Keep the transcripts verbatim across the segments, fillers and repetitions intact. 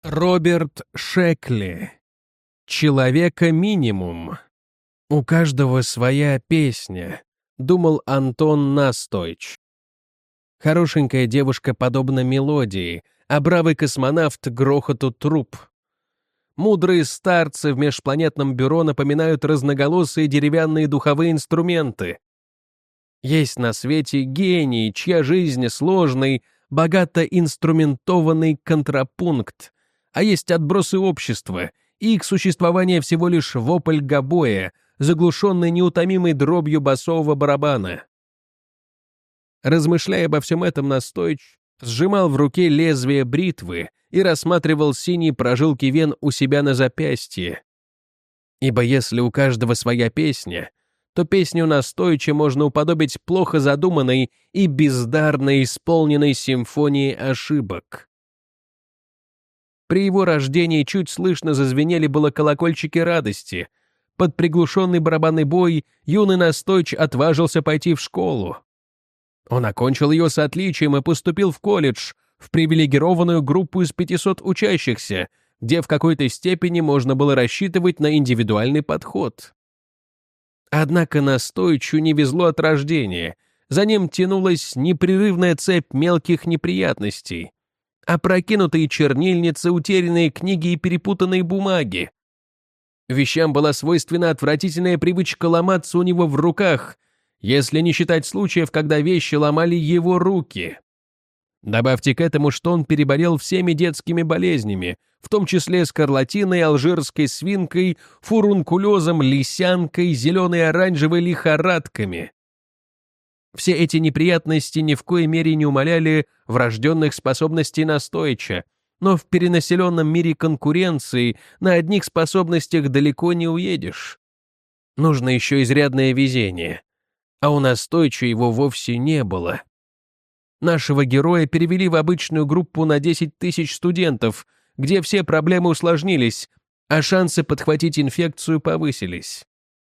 Роберт Шекли. «Человека-минимум». «У каждого своя песня», — думал Антон Настойч. Хорошенькая девушка подобна мелодии, а бравый космонавт — грохоту труб. Мудрые старцы в межпланетном бюро напоминают разноголосые деревянные духовые инструменты. Есть на свете гений, чья жизнь сложный, богато инструментованный контрапункт, а есть отбросы общества, и их существование всего лишь вопль гобоя, заглушенный неутомимой дробью басового барабана. Размышляя обо всем этом, Настойч сжимал в руке лезвие бритвы и рассматривал синие прожилки вен у себя на запястье. Ибо если у каждого своя песня, то песню Настойча можно уподобить плохо задуманной и бездарно исполненной симфонии ошибок. При его рождении чуть слышно зазвенели было колокольчики радости. Под приглушенный барабанный бой юный Настойч отважился пойти в школу. Он окончил ее с отличием и поступил в колледж, в привилегированную группу из пятисот учащихся, где в какой-то степени можно было рассчитывать на индивидуальный подход. Однако Настойчу не везло от рождения, за ним тянулась непрерывная цепь мелких неприятностей. Опрокинутые чернильницы, утерянные книги и перепутанные бумаги. Вещам была свойственна отвратительная привычка ломаться у него в руках, если не считать случаев, когда вещи ломали его руки. Добавьте к этому, что он переболел всеми детскими болезнями, в том числе скарлатиной, алжирской свинкой, фурункулезом, лисянкой, зеленой и оранжевой лихорадками. Все эти неприятности ни в коей мере не умаляли врожденных способностей Настойча, но в перенаселенном мире конкуренции на одних способностях далеко не уедешь. Нужно еще изрядное везение, а у Настойча его вовсе не было. Нашего героя перевели в обычную группу на десять тысяч студентов, где все проблемы усложнились, а шансы подхватить инфекцию повысились.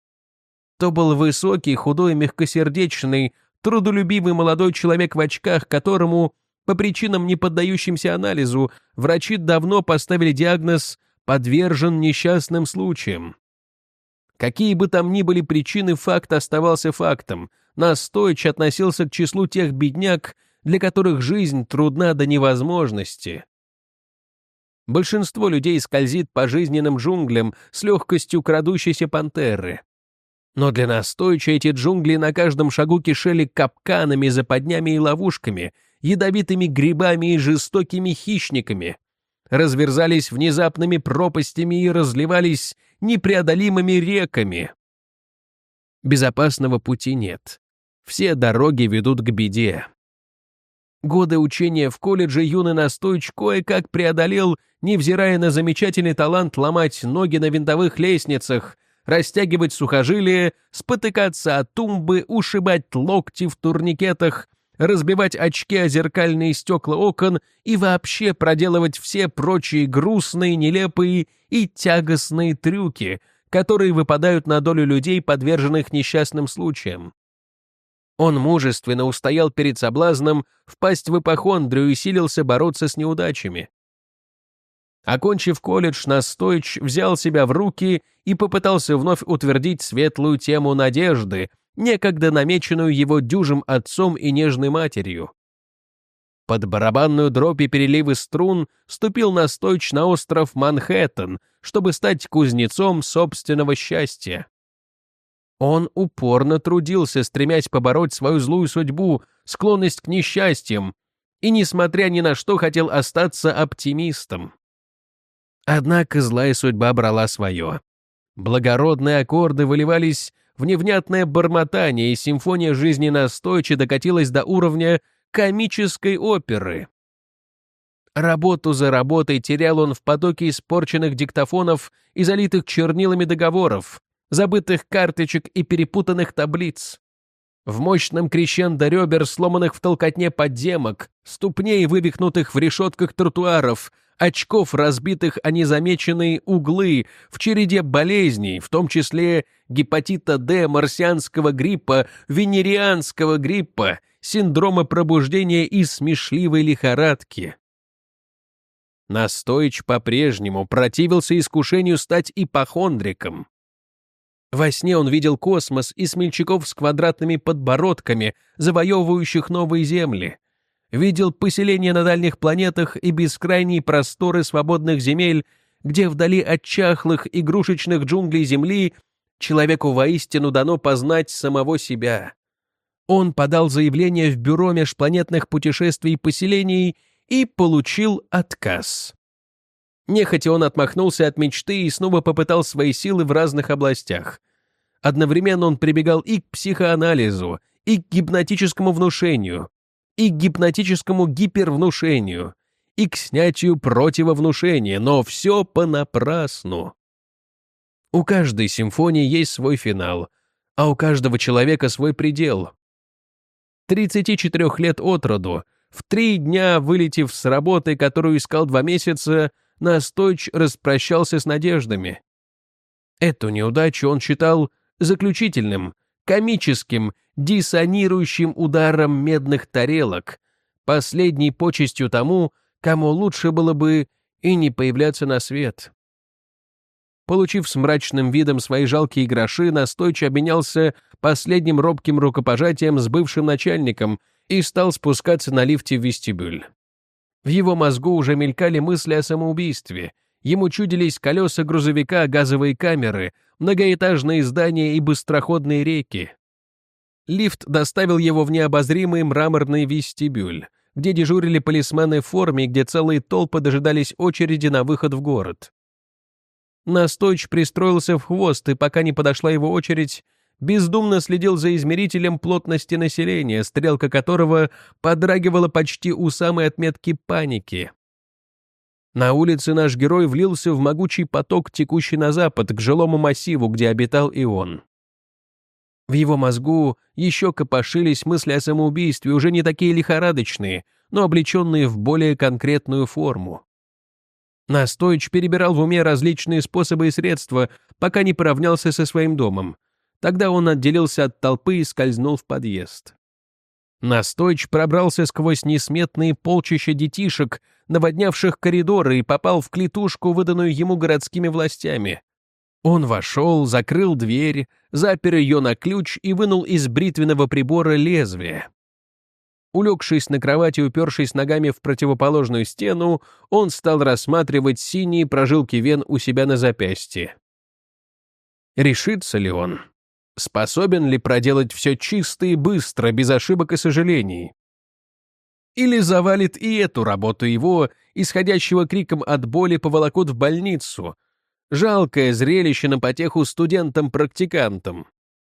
То был высокий, худой, мягкосердечный, трудолюбивый молодой человек в очках, которому, по причинам, не поддающимся анализу, врачи давно поставили диагноз «подвержен несчастным случаям». Какие бы там ни были причины, факт оставался фактом. Настойч относился к числу тех бедняк, для которых жизнь трудна до невозможности. Большинство людей скользит по жизненным джунглям с легкостью крадущейся пантеры. Но для Настойча эти джунгли на каждом шагу кишели капканами, западнями и ловушками, ядовитыми грибами и жестокими хищниками, разверзались внезапными пропастями и разливались непреодолимыми реками. Безопасного пути нет. Все дороги ведут к беде. Годы учения в колледже юный Настойч кое-как преодолел, невзирая на замечательный талант ломать ноги на винтовых лестницах, растягивать сухожилия, спотыкаться о тумбы, ушибать локти в турникетах, разбивать очки о зеркальные стекла окон и вообще проделывать все прочие грустные, нелепые и тягостные трюки, которые выпадают на долю людей, подверженных несчастным случаям. Он мужественно устоял перед соблазном впасть в ипохондрию и силился бороться с неудачами. Окончив колледж, Настойч взял себя в руки и попытался вновь утвердить светлую тему надежды, некогда намеченную его дюжим отцом и нежной матерью. Под барабанную дробь и переливы струн ступил Настойч на остров Манхэттен, чтобы стать кузнецом собственного счастья. Он упорно трудился, стремясь побороть свою злую судьбу, склонность к несчастьям, и, несмотря ни на что, хотел остаться оптимистом. Однако злая судьба брала свое. Благородные аккорды выливались в невнятное бормотание, и симфония жизни Настойча докатилась до уровня комической оперы. Работу за работой терял он в потоке испорченных диктофонов и залитых чернилами договоров, забытых карточек и перепутанных таблиц. В мощном крещендо ребер, сломанных в толкотне подземок, ступней, вывихнутых в решетках тротуаров, очков, разбитых о незамеченные углы, в череде болезней, в том числе гепатита Д, марсианского гриппа, венерианского гриппа, синдрома пробуждения и смешливой лихорадки. Настойч по-прежнему противился искушению стать ипохондриком. Во сне он видел космос и смельчаков с квадратными подбородками, завоевывающих новые земли. Видел поселения на дальних планетах и бескрайние просторы свободных земель, где вдали от чахлых игрушечных джунглей Земли человеку воистину дано познать самого себя. Он подал заявление в бюро межпланетных путешествий и поселений и получил отказ. Нехотя он отмахнулся от мечты и снова попытал свои силы в разных областях. Одновременно он прибегал и к психоанализу, и к гипнотическому внушению, и к гипнотическому гипервнушению, и к снятию противовнушения, но все понапрасну. У каждой симфонии есть свой финал, а у каждого человека свой предел. тридцати четырёх лет от роду, в три дня вылетев с работы, которую искал два месяца, Настойч распрощался с надеждами. Эту неудачу он считал заключительным, комическим, диссонирующим ударом медных тарелок, последней почестью тому, кому лучше было бы и не появляться на свет. Получив с мрачным видом свои жалкие гроши, Настойч обменялся последним робким рукопожатием с бывшим начальником и стал спускаться на лифте в вестибюль. В его мозгу уже мелькали мысли о самоубийстве. Ему чудились колеса грузовика, газовые камеры, многоэтажные здания и быстроходные реки. Лифт доставил его в необозримый мраморный вестибюль, где дежурили полисмены в форме, где целые толпы дожидались очереди на выход в город. Настойч пристроился в хвост, и пока не подошла его очередь, бездумно следил за измерителем плотности населения, стрелка которого подрагивала почти у самой отметки паники. На улице наш герой влился в могучий поток, текущий на запад, к жилому массиву, где обитал и он. В его мозгу еще копошились мысли о самоубийстве, уже не такие лихорадочные, но облеченные в более конкретную форму. Настойч перебирал в уме различные способы и средства, пока не поравнялся со своим домом. Тогда он отделился от толпы и скользнул в подъезд. Настойч пробрался сквозь несметные полчища детишек, наводнявших коридоры, и попал в клетушку, выданную ему городскими властями. Он вошел, закрыл дверь, запер ее на ключ и вынул из бритвенного прибора лезвие. Улегшись на кровати, упершись ногами в противоположную стену, он стал рассматривать синие прожилки вен у себя на запястье. Решится ли он? Способен ли проделать все чисто и быстро, без ошибок и сожалений? Или завалит и эту работу его, исходящего криком от боли, поволокут в больницу? Жалкое зрелище на потеху студентам-практикантам.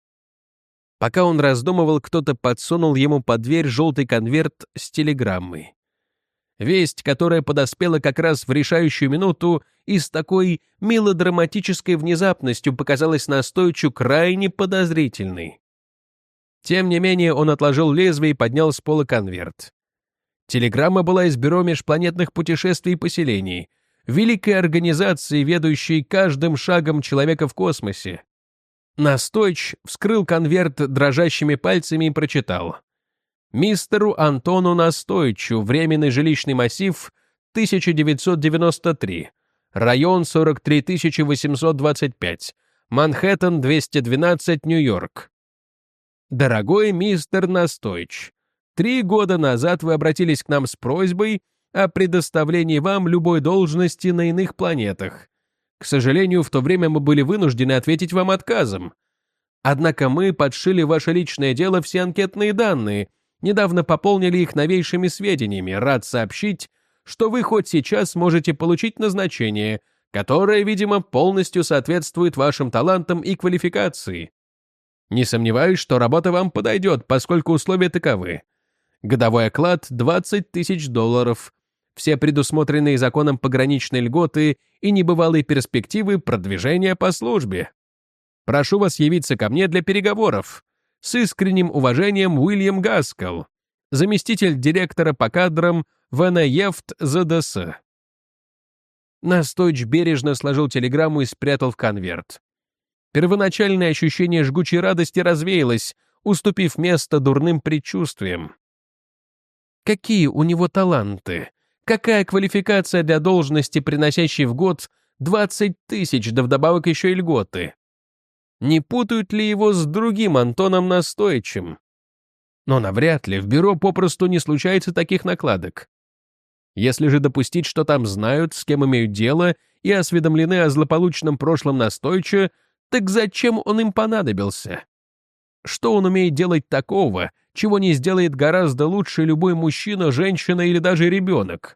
Пока он раздумывал, кто-то подсунул ему под дверь желтый конверт с телеграммой. Весть, которая подоспела как раз в решающую минуту и с такой мелодраматической внезапностью показалась Настойчу крайне подозрительной. Тем не менее, он отложил лезвие и поднял с пола конверт. Телеграмма была из бюро межпланетных путешествий и поселений, великой организации, ведущей каждым шагом человека в космосе. Настойч вскрыл конверт дрожащими пальцами и прочитал: «Мистеру Антону Настойчу, временный жилищный массив, тысяча девятьсот девяносто три, район сорок три тысячи восемьсот двадцать пять, Манхэттен двести двенадцать, Нью-Йорк. Дорогой мистер Настойч, три года назад вы обратились к нам с просьбой о предоставлении вам любой должности на иных планетах. К сожалению, в то время мы были вынуждены ответить вам отказом. Однако мы подшили ваше личное дело все анкетные данные, недавно пополнили их новейшими сведениями. Рад сообщить, что вы хоть сейчас можете получить назначение, которое, видимо, полностью соответствует вашим талантам и квалификации. Не сомневаюсь, что работа вам подойдет, поскольку условия таковы. Годовой оклад двадцать тысяч долларов, все предусмотренные законом пограничные льготы и небывалые перспективы продвижения по службе. Прошу вас явиться ко мне для переговоров. С искренним уважением, Уильям Гаскелл, заместитель директора по кадрам в эн эй эф ти зэ дэ эс. Настойч бережно сложил телеграмму и спрятал в конверт. Первоначальное ощущение жгучей радости развеялось, уступив место дурным предчувствиям. Какие у него таланты? Какая квалификация для должности, приносящей в год двадцать тысяч, да вдобавок еще и льготы? Не путают ли его с другим Антоном Настойчим? Но навряд ли, в бюро попросту не случается таких накладок. Если же допустить, что там знают, с кем имеют дело, и осведомлены о злополучном прошлом Настойча, так зачем он им понадобился? Что он умеет делать такого, чего не сделает гораздо лучше любой мужчина, женщина или даже ребенок?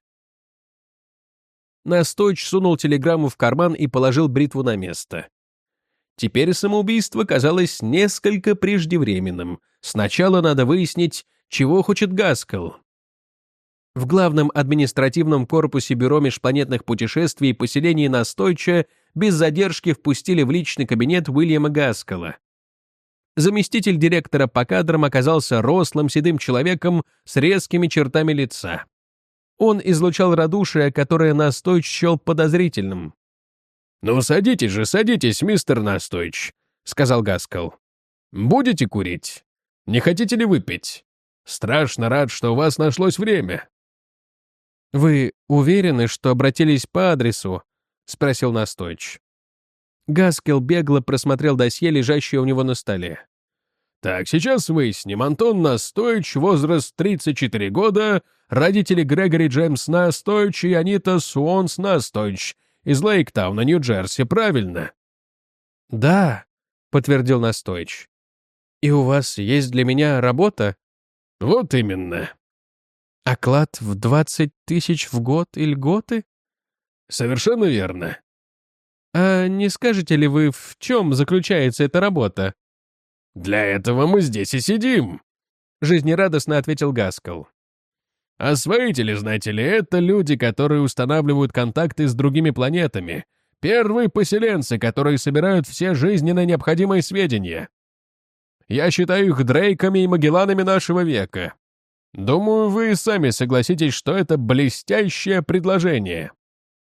Настойч сунул телеграмму в карман и положил бритву на место. Теперь самоубийство казалось несколько преждевременным. Сначала надо выяснить, чего хочет Гаскелл. В главном административном корпусе Бюро межпланетных путешествий и поселений Настойча без задержки впустили в личный кабинет Уильяма Гаскелла. Заместитель директора по кадрам оказался рослым седым человеком с резкими чертами лица. Он излучал радушие, которое Настойч счел подозрительным. «Ну, садитесь же, садитесь, мистер Настойч», — сказал Гаскелл. «Будете курить? Не хотите ли выпить? Страшно рад, что у вас нашлось время». «Вы уверены, что обратились по адресу?» — спросил Настойч. Гаскелл бегло просмотрел досье, лежащее у него на столе. «Так, сейчас выясним. Антон Настойч, возраст тридцать четыре года, родители Грегори Джеймс Настойч и Анита Суонс Настойч из Лейктауна, Нью-Джерси, правильно?» «Да», — подтвердил Настойч. «И у вас есть для меня работа?» «Вот именно». «Оклад в двадцать тысяч в год и льготы?» «Совершенно верно». «А не скажете ли вы, в чем заключается эта работа?» «Для этого мы здесь и сидим», — жизнерадостно ответил Гаскелл. «Освоители, знаете ли, это люди, которые устанавливают контакты с другими планетами, первые поселенцы, которые собирают все жизненно необходимые сведения. Я считаю их Дрейками и Магелланами нашего века. Думаю, вы сами согласитесь, что это блестящее предложение».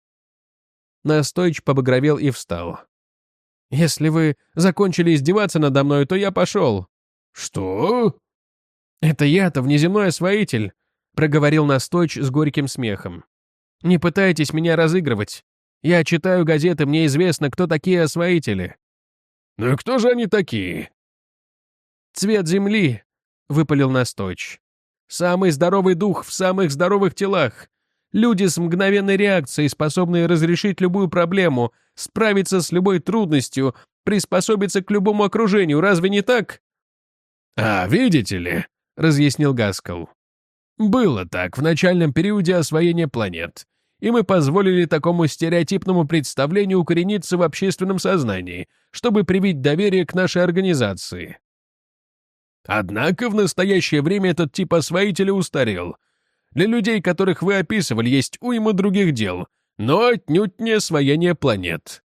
Настойч побагровел и встал. «Если вы закончили издеваться надо мной, то я пошел». «Что?» «Это я-то внеземной освоитель», — проговорил Настойч с горьким смехом. «Не пытайтесь меня разыгрывать. Я читаю газеты, мне известно, кто такие освоители». «Ну и кто же они такие?» «Цвет земли», — выпалил Настойч. «Самый здоровый дух в самых здоровых телах. Люди с мгновенной реакцией, способные разрешить любую проблему, справиться с любой трудностью, приспособиться к любому окружению. Разве не так?» «А, видите ли», — разъяснил Гаскелл. «Было так в начальном периоде освоения планет, и мы позволили такому стереотипному представлению укорениться в общественном сознании, чтобы привить доверие к нашей организации. Однако в настоящее время этот тип освоителя устарел. Для людей, которых вы описывали, есть уйма других дел, но отнюдь не освоение планет».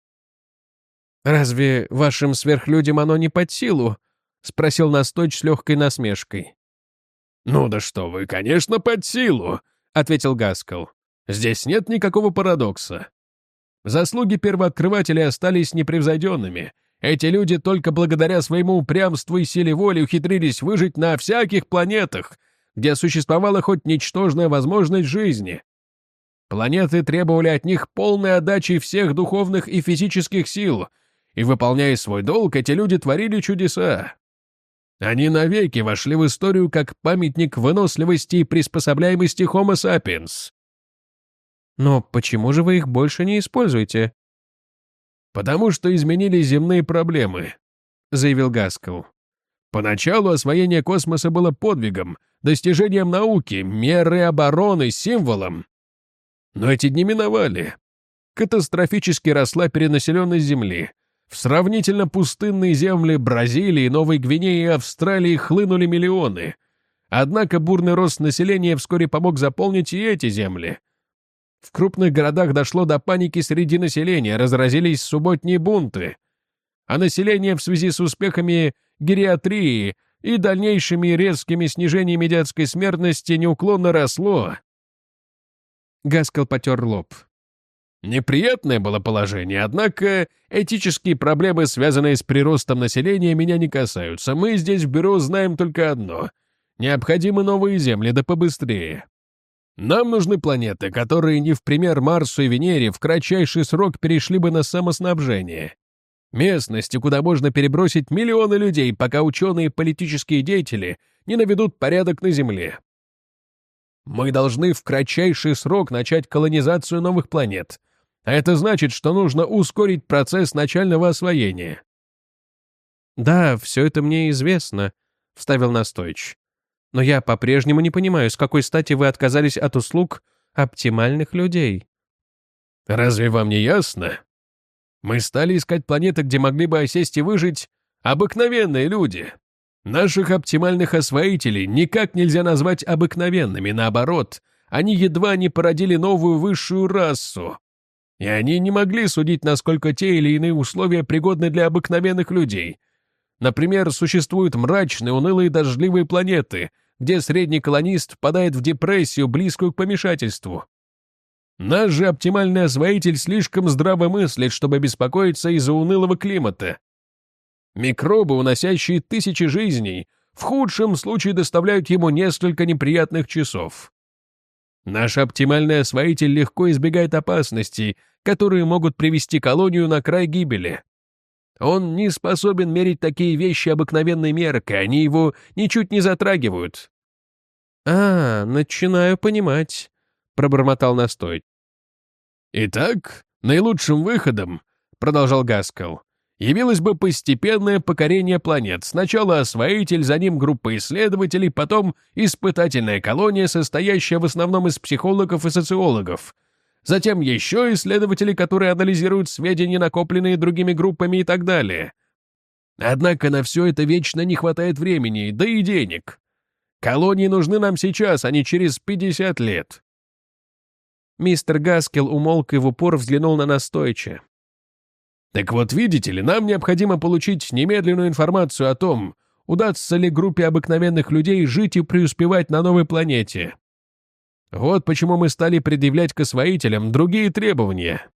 «Разве вашим сверхлюдям оно не под силу?» — спросил Настойч с легкой насмешкой. «Ну да что вы, конечно, под силу», — ответил Гаскелл. «Здесь нет никакого парадокса. Заслуги первооткрывателей остались непревзойденными. Эти люди только благодаря своему упрямству и силе воли ухитрились выжить на всяких планетах, где существовала хоть ничтожная возможность жизни. Планеты требовали от них полной отдачи всех духовных и физических сил, и, выполняя свой долг, эти люди творили чудеса. Они навеки вошли в историю как памятник выносливости и приспособляемости Homo sapiens». «Но почему же вы их больше не используете?» «Потому что изменились земные проблемы», — заявил Гаскелл. «Поначалу освоение космоса было подвигом, достижением науки, мерой обороны, символом. Но эти дни миновали. Катастрофически росла перенаселенность Земли. В сравнительно пустынные земли Бразилии, Новой Гвинеи и Австралии хлынули миллионы. Однако бурный рост населения вскоре помог заполнить и эти земли. В крупных городах дошло до паники среди населения, разразились субботние бунты. А население в связи с успехами гериатрии и дальнейшими резкими снижениями детской смертности неуклонно росло». Гаскелл потер лоб. «Неприятное было положение, однако этические проблемы, связанные с приростом населения, меня не касаются. Мы здесь в бюро знаем только одно — необходимы новые земли, да побыстрее. Нам нужны планеты, которые не в пример Марсу и Венере в кратчайший срок перешли бы на самоснабжение. Местности, куда можно перебросить миллионы людей, пока ученые и политические деятели не наведут порядок на Земле. Мы должны в кратчайший срок начать колонизацию новых планет. А это значит, что нужно ускорить процесс начального освоения. «Да, все это мне известно», — вставил Настойч. «Но я по-прежнему не понимаю, с какой стати вы отказались от услуг оптимальных людей». «Разве вам не ясно? Мы стали искать планеты, где могли бы осесть и выжить обыкновенные люди. Наших оптимальных освоителей никак нельзя назвать обыкновенными, наоборот, они едва не породили новую высшую расу. И они не могли судить, насколько те или иные условия пригодны для обыкновенных людей. Например, существуют мрачные, унылые, дождливые планеты, где средний колонист впадает в депрессию, близкую к помешательству. Наш же оптимальный освоитель слишком здраво мыслит, чтобы беспокоиться из-за унылого климата. Микробы, уносящие тысячи жизней, в худшем случае доставляют ему несколько неприятных часов. Наш оптимальный освоитель легко избегает опасностей, которые могут привести колонию на край гибели. Он не способен мерить такие вещи обыкновенной меркой, они его ничуть не затрагивают». «А, начинаю понимать», — пробормотал Настой. «Итак, наилучшим выходом, — продолжал Гаскел, — явилось бы постепенное покорение планет. Сначала освоитель, за ним группа исследователей, потом испытательная колония, состоящая в основном из психологов и социологов. Затем еще исследователи, которые анализируют сведения, накопленные другими группами и так далее. Однако на все это вечно не хватает времени, да и денег. Колонии нужны нам сейчас, а не через пятьдесят лет». Мистер Гаскел умолк и в упор взглянул на Настойча. «Так вот, видите ли, нам необходимо получить немедленную информацию о том, удастся ли группе обыкновенных людей жить и преуспевать на новой планете. Вот почему мы стали предъявлять к освоителям другие требования».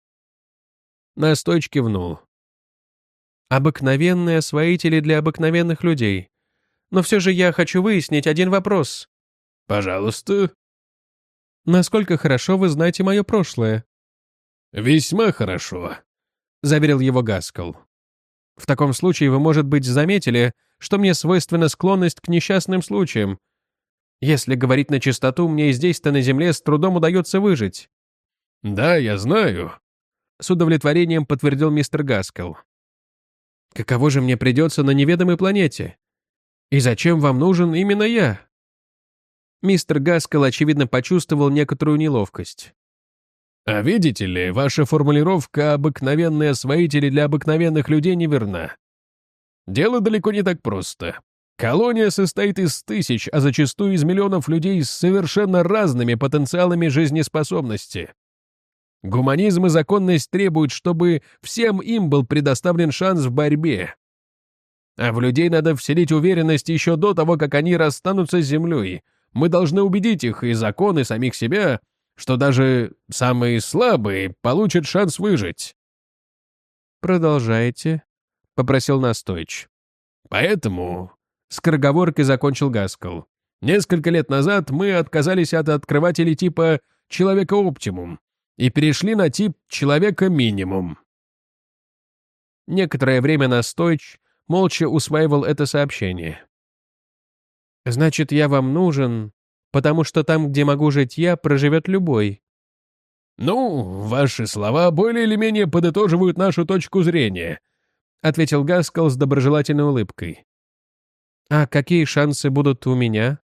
Настойч кивнул. «Обыкновенные освоители для обыкновенных людей. Но все же я хочу выяснить один вопрос». «Пожалуйста». «Насколько хорошо вы знаете мое прошлое?» «Весьма хорошо», — заверил его Гаскел. «В таком случае вы, может быть, заметили, что мне свойственна склонность к несчастным случаям. Если говорить на чистоту, мне и здесь-то на земле с трудом удается выжить». «Да, я знаю», — с удовлетворением подтвердил мистер Гаскел. «Каково же мне придется на неведомой планете? И зачем вам нужен именно я?» Мистер Гаскел, очевидно, почувствовал некоторую неловкость. «А видите ли, ваша формулировка «обыкновенные освоители для обыкновенных людей» неверна. Дело далеко не так просто. Колония состоит из тысяч, а зачастую из миллионов людей с совершенно разными потенциалами жизнеспособности. Гуманизм и законность требуют, чтобы всем им был предоставлен шанс в борьбе. А в людей надо вселить уверенность еще до того, как они расстанутся с землей. Мы должны убедить их, и закон, и самих себя, что даже самые слабые получат шанс выжить». «Продолжайте», — попросил Настойч. «Поэтому», — скороговоркой закончил Гаскел, «несколько лет назад мы отказались от открывателей типа «Человека-оптимум» и перешли на тип «Человека-минимум». Некоторое время Настойч молча усваивал это сообщение. «Значит, я вам нужен, потому что там, где могу жить я, проживет любой». «Ну, ваши слова более или менее подытоживают нашу точку зрения», — ответил Гаскел с доброжелательной улыбкой. «А какие шансы будут у меня?»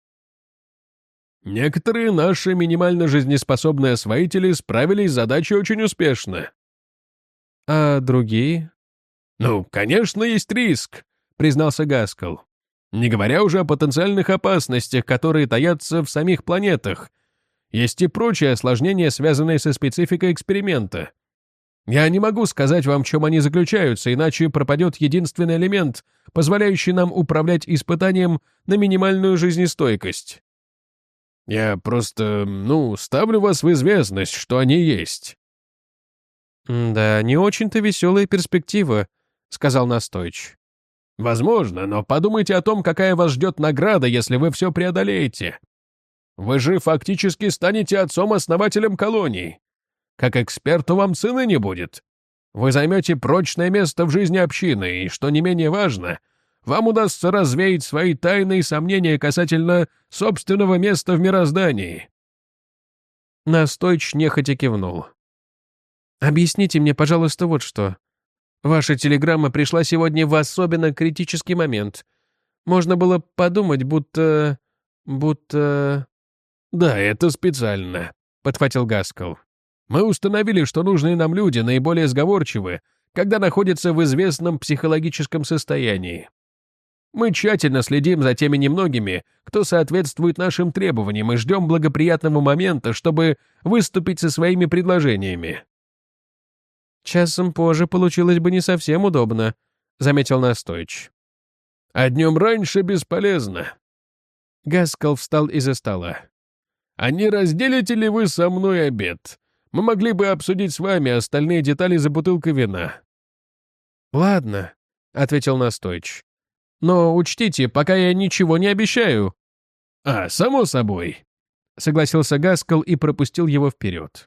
«Некоторые наши минимально жизнеспособные освоители справились с задачей очень успешно». «А другие?» «Ну, конечно, есть риск», — признался Гаскел. «Не говоря уже о потенциальных опасностях, которые таятся в самих планетах. Есть и прочие осложнения, связанные со спецификой эксперимента. Я не могу сказать вам, в чем они заключаются, иначе пропадет единственный элемент, позволяющий нам управлять испытанием на минимальную жизнестойкость. Я просто, ну, ставлю вас в известность, что они есть». «Да, не очень-то веселая перспектива», — сказал Настойч. «Возможно, но подумайте о том, какая вас ждет награда, если вы все преодолеете. Вы же фактически станете отцом-основателем колоний. Как эксперту вам цены не будет. Вы займете прочное место в жизни общины, и, что не менее важно, вам удастся развеять свои тайны и сомнения касательно собственного места в мироздании». Настойч нехотя кивнул. «Объясните мне, пожалуйста, вот что. Ваша телеграмма пришла сегодня в особенно критический момент. Можно было подумать, будто... будто...» «Да, это специально», — подхватил Гаскел. «Мы установили, что нужные нам люди наиболее сговорчивы, когда находятся в известном психологическом состоянии. Мы тщательно следим за теми немногими, кто соответствует нашим требованиям, и ждем благоприятного момента, чтобы выступить со своими предложениями». «Часом позже получилось бы не совсем удобно», — заметил Настойч. «А днем раньше бесполезно». Гаскел встал из-за стола. «А не разделите ли вы со мной обед? Мы могли бы обсудить с вами остальные детали за бутылкой вина». «Ладно», — ответил Настойч. «Но учтите, пока я ничего не обещаю». «А, само собой», — согласился Гаскел и пропустил его вперед.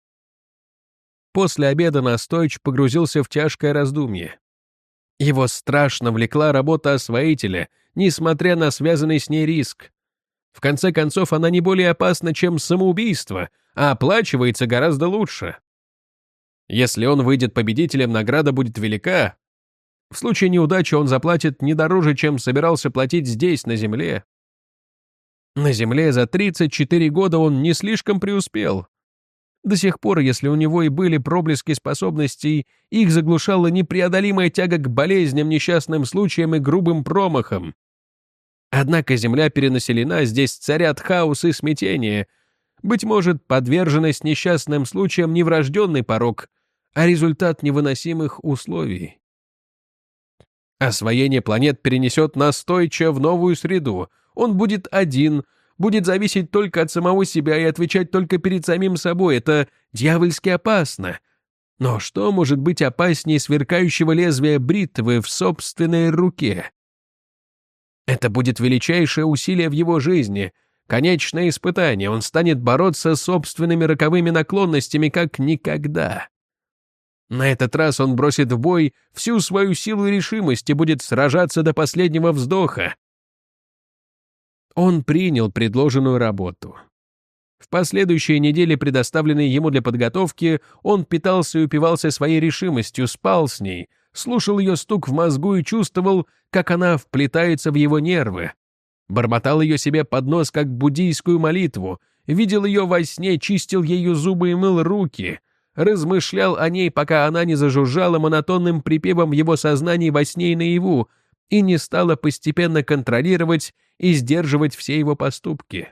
После обеда Настойч погрузился в тяжкое раздумье. Его страшно влекла работа освоителя, несмотря на связанный с ней риск. В конце концов, она не более опасна, чем самоубийство, а оплачивается гораздо лучше. Если он выйдет победителем, награда будет велика. В случае неудачи он заплатит не дороже, чем собирался платить здесь, на земле. На земле за тридцать четыре года он не слишком преуспел. До сих пор, если у него и были проблески способностей, их заглушала непреодолимая тяга к болезням, несчастным случаям и грубым промахам. Однако земля перенаселена, здесь царят хаос и смятение. Быть может, подверженность несчастным случаям не врожденный порок, а результат невыносимых условий. Освоение планет перенесет Настойча в новую среду. Он будет один, будет зависеть только от самого себя и отвечать только перед самим собой. Это дьявольски опасно. Но что может быть опаснее сверкающего лезвия бритвы в собственной руке? Это будет величайшее усилие в его жизни, конечное испытание. Он станет бороться с собственными роковыми наклонностями как никогда. На этот раз он бросит в бой всю свою силу и решимость и будет сражаться до последнего вздоха. Он принял предложенную работу. В последующие недели, предоставленные ему для подготовки, он питался и упивался своей решимостью, спал с ней, слушал ее стук в мозгу и чувствовал, как она вплетается в его нервы. Бормотал ее себе под нос, как буддийскую молитву, видел ее во сне, чистил ею зубы и мыл руки, размышлял о ней, пока она не зажужжала монотонным припевом в его сознании во сне и наяву, и не стала постепенно контролировать и сдерживать все его поступки.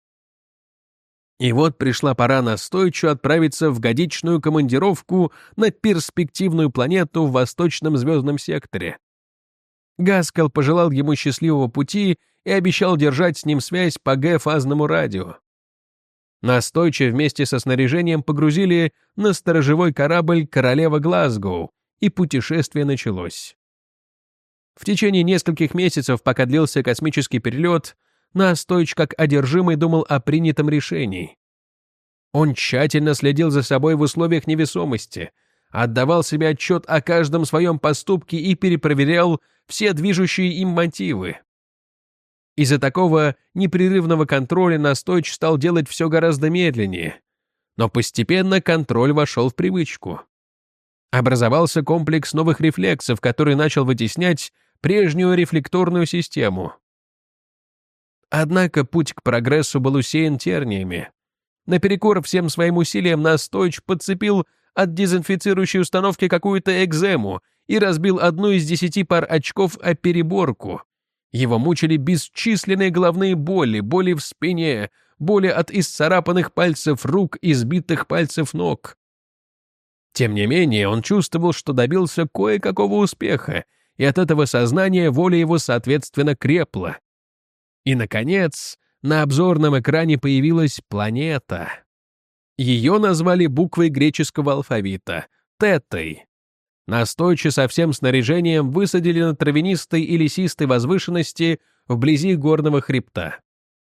И вот пришла пора Настойчу отправиться в годичную командировку на перспективную планету в восточном звездном секторе. Гаскел пожелал ему счастливого пути и обещал держать с ним связь по Г-фазному радио. Настойча вместе со снаряжением погрузили на сторожевой корабль «Королева Глазгоу», и путешествие началось. В течение нескольких месяцев, пока длился космический перелет, Настойч как одержимый думал о принятом решении. Он тщательно следил за собой в условиях невесомости, отдавал себе отчет о каждом своем поступке и перепроверял все движущие им мотивы. Из-за такого непрерывного контроля Настойч стал делать все гораздо медленнее, но постепенно контроль вошел в привычку. Образовался комплекс новых рефлексов, который начал вытеснять прежнюю рефлекторную систему. Однако путь к прогрессу был усеян терниями. Наперекор всем своим усилиям Настойч подцепил от дезинфицирующей установки какую-то экзему и разбил одну из десяти пар очков о переборку. Его мучили бесчисленные головные боли, боли в спине, боли от исцарапанных пальцев рук и сбитых пальцев ног. Тем не менее, он чувствовал, что добился кое-какого успеха, и от этого сознания воля его, соответственно, крепла. И, наконец, на обзорном экране появилась планета. Ее назвали буквой греческого алфавита — Тетой. Настойча со всем снаряжением высадили на травянистой и лесистой возвышенности вблизи горного хребта.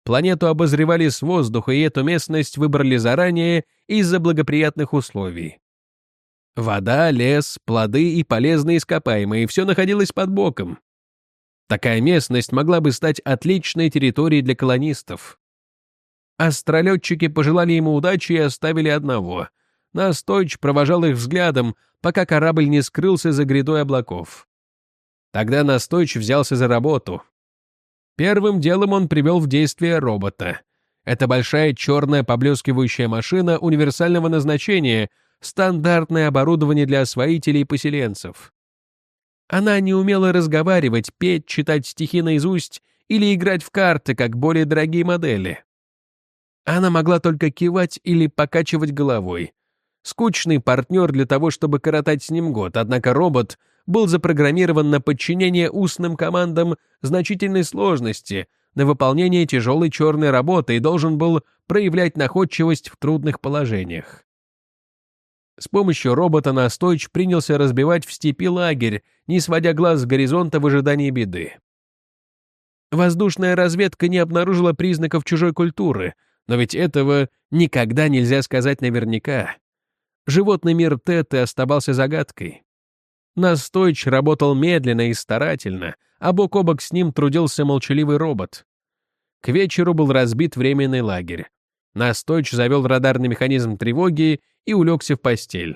Планету обозревали с воздуха, и эту местность выбрали заранее из-за благоприятных условий. Вода, лес, плоды и полезные ископаемые — все находилось под боком. Такая местность могла бы стать отличной территорией для колонистов. Астролетчики пожелали ему удачи и оставили одного. Настойч провожал их взглядом, пока корабль не скрылся за грядой облаков. Тогда Настойч взялся за работу. Первым делом он привел в действие робота. Это большая черная поблескивающая машина универсального назначения, стандартное оборудование для освоителей и поселенцев. Она не умела разговаривать, петь, читать стихи наизусть или играть в карты, как более дорогие модели. Она могла только кивать или покачивать головой. Скучный партнер для того, чтобы коротать с ним год, однако робот был запрограммирован на подчинение устным командам значительной сложности, на выполнение тяжелой черной работы и должен был проявлять находчивость в трудных положениях. С помощью робота Настойч принялся разбивать в степи лагерь, не сводя глаз с горизонта в ожидании беды. Воздушная разведка не обнаружила признаков чужой культуры, но ведь этого никогда нельзя сказать наверняка. Животный мир Теты оставался загадкой. Настойч работал медленно и старательно, а бок о бок с ним трудился молчаливый робот. К вечеру был разбит временный лагерь. Настойч завел радарный механизм тревоги и улегся в постель.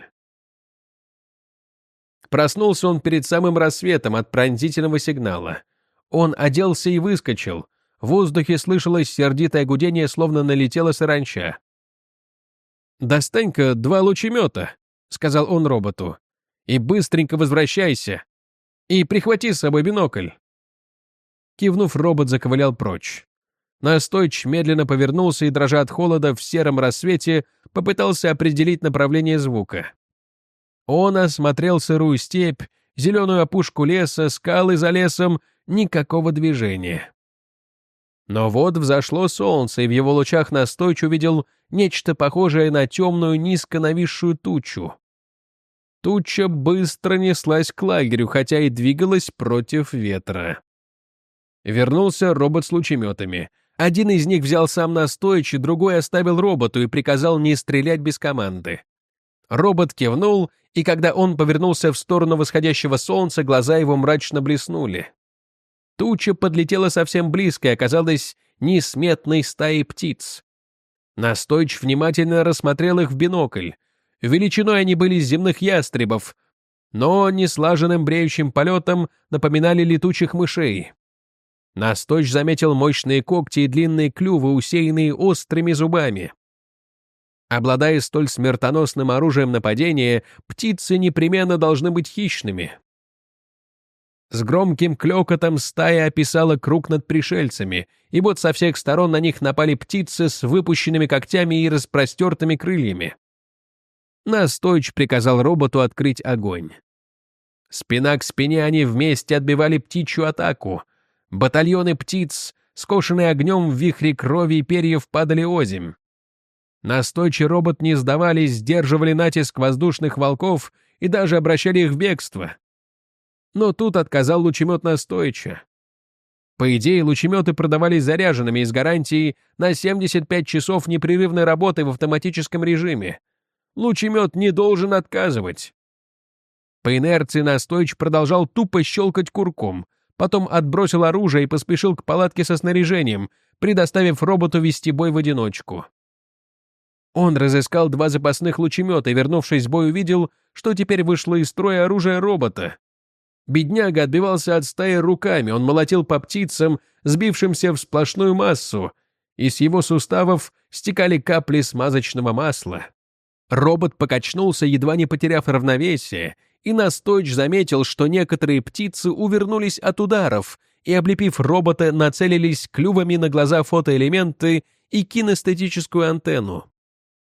Проснулся он перед самым рассветом от пронзительного сигнала. Он оделся и выскочил. В воздухе слышалось сердитое гудение, словно налетела саранча. «Достань-ка два лучемета», — сказал он роботу, — «и быстренько возвращайся. И прихвати с собой бинокль». Кивнув, робот заковылял прочь. Настойч медленно повернулся и, дрожа от холода в сером рассвете, попытался определить направление звука. Он осмотрел сырую степь, зеленую опушку леса, скалы за лесом, никакого движения. Но вот взошло солнце, и в его лучах Настойч увидел нечто похожее на темную, низко нависшую тучу. Туча быстро неслась к лагерю, хотя и двигалась против ветра. Вернулся робот с лучеметами. Один из них взял сам Настойч, другой оставил роботу и приказал не стрелять без команды. Робот кивнул, и когда он повернулся в сторону восходящего солнца, глаза его мрачно блеснули. Туча подлетела совсем близко и оказалась несметной стаей птиц. Настойч внимательно рассмотрел их в бинокль. Величиной они были земных ястребов, но неслаженным бреющим полетом напоминали летучих мышей. Настойч заметил мощные когти и длинные клювы, усеянные острыми зубами. Обладая столь смертоносным оружием нападения, птицы непременно должны быть хищными. С громким клёкотом стая описала круг над пришельцами, и вот со всех сторон на них напали птицы с выпущенными когтями и распростертыми крыльями. Настойч приказал роботу открыть огонь. Спина к спине они вместе отбивали птичью атаку. Батальоны птиц, скошенные огнем в вихре крови и перьев, падали озимь. Настойч и робот не сдавались, сдерживали натиск воздушных волков и даже обращали их в бегство. Но тут отказал лучемет Настойча. По идее, лучеметы продавались заряженными и с гарантией на семьдесят пять часов непрерывной работы в автоматическом режиме. Лучемет не должен отказывать. По инерции Настойч продолжал тупо щелкать курком, потом отбросил оружие и поспешил к палатке со снаряжением, предоставив роботу вести бой в одиночку. Он разыскал два запасных лучемета и, вернувшись в бой, увидел, что теперь вышло из строя оружие робота. Бедняга отбивался от стаи руками, он молотил по птицам, сбившимся в сплошную массу, и с его суставов стекали капли смазочного масла. Робот покачнулся, едва не потеряв равновесие, и Настойч заметил, что некоторые птицы увернулись от ударов и, облепив робота, нацелились клювами на глаза фотоэлементы и кинестетическую антенну.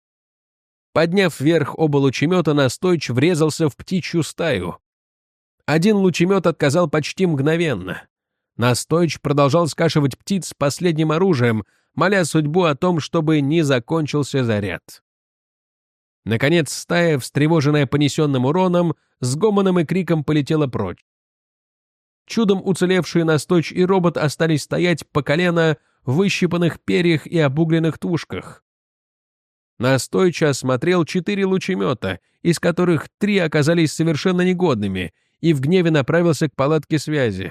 Подняв вверх оба лучемета, Настойч врезался в птичью стаю. Один лучемет отказал почти мгновенно. Настойч продолжал скашивать птиц последним оружием, моля судьбу о том, чтобы не закончился заряд. Наконец стая, встревоженная понесенным уроном, с гомоном и криком полетела прочь. Чудом уцелевшие Настойч и робот остались стоять по колено в выщипанных перьях и обугленных тушках. Настойч осмотрел четыре лучемета, из которых три оказались совершенно негодными, и в гневе направился к палатке связи.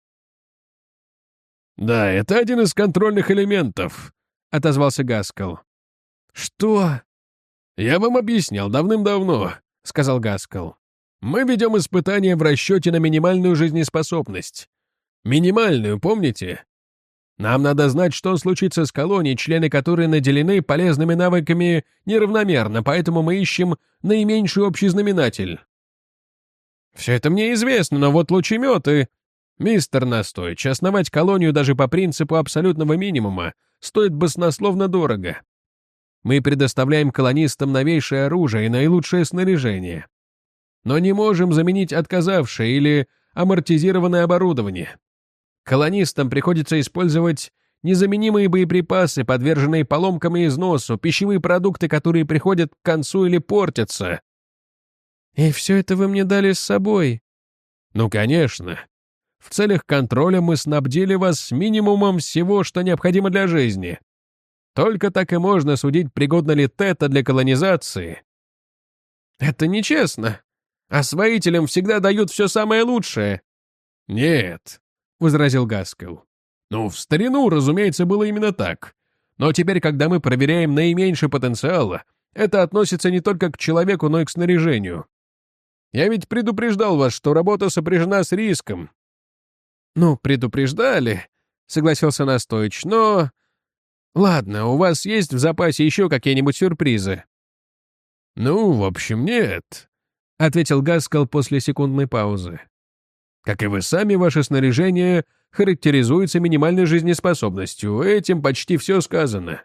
«Да, это один из контрольных элементов», — отозвался Гаскел. «Что?» «Я вам объяснял давным-давно», — сказал Гаскел. «Мы ведем испытания в расчете на минимальную жизнеспособность. Минимальную, помните? Нам надо знать, что случится с колонией, члены которой наделены полезными навыками неравномерно, поэтому мы ищем наименьший общий знаменатель». «Все это мне известно, но вот лучеметы...» «Мистер Настойч, основать колонию даже по принципу абсолютного минимума стоит баснословно дорого. Мы предоставляем колонистам новейшее оружие и наилучшее снаряжение, но не можем заменить отказавшее или амортизированное оборудование. Колонистам приходится использовать незаменимые боеприпасы, подверженные поломкам и износу, пищевые продукты, которые приходят к концу или портятся». «И все это вы мне дали с собой?» «Ну, конечно. В целях контроля мы снабдили вас с минимумом всего, что необходимо для жизни. Только так и можно судить, пригодно ли тета для колонизации». «Это нечестно. Освоителям всегда дают все самое лучшее». «Нет», — возразил Гаскел. «Ну, в старину, разумеется, было именно так. Но теперь, когда мы проверяем наименьший потенциал, это относится не только к человеку, но и к снаряжению. Я ведь предупреждал вас, что работа сопряжена с риском». «Ну, предупреждали», — согласился Настойч, — «но...» «Ладно, у вас есть в запасе еще какие-нибудь сюрпризы?» «Ну, в общем, нет», — ответил Гаскел после секундной паузы. «Как и вы сами, ваше снаряжение характеризуется минимальной жизнеспособностью. Этим почти все сказано».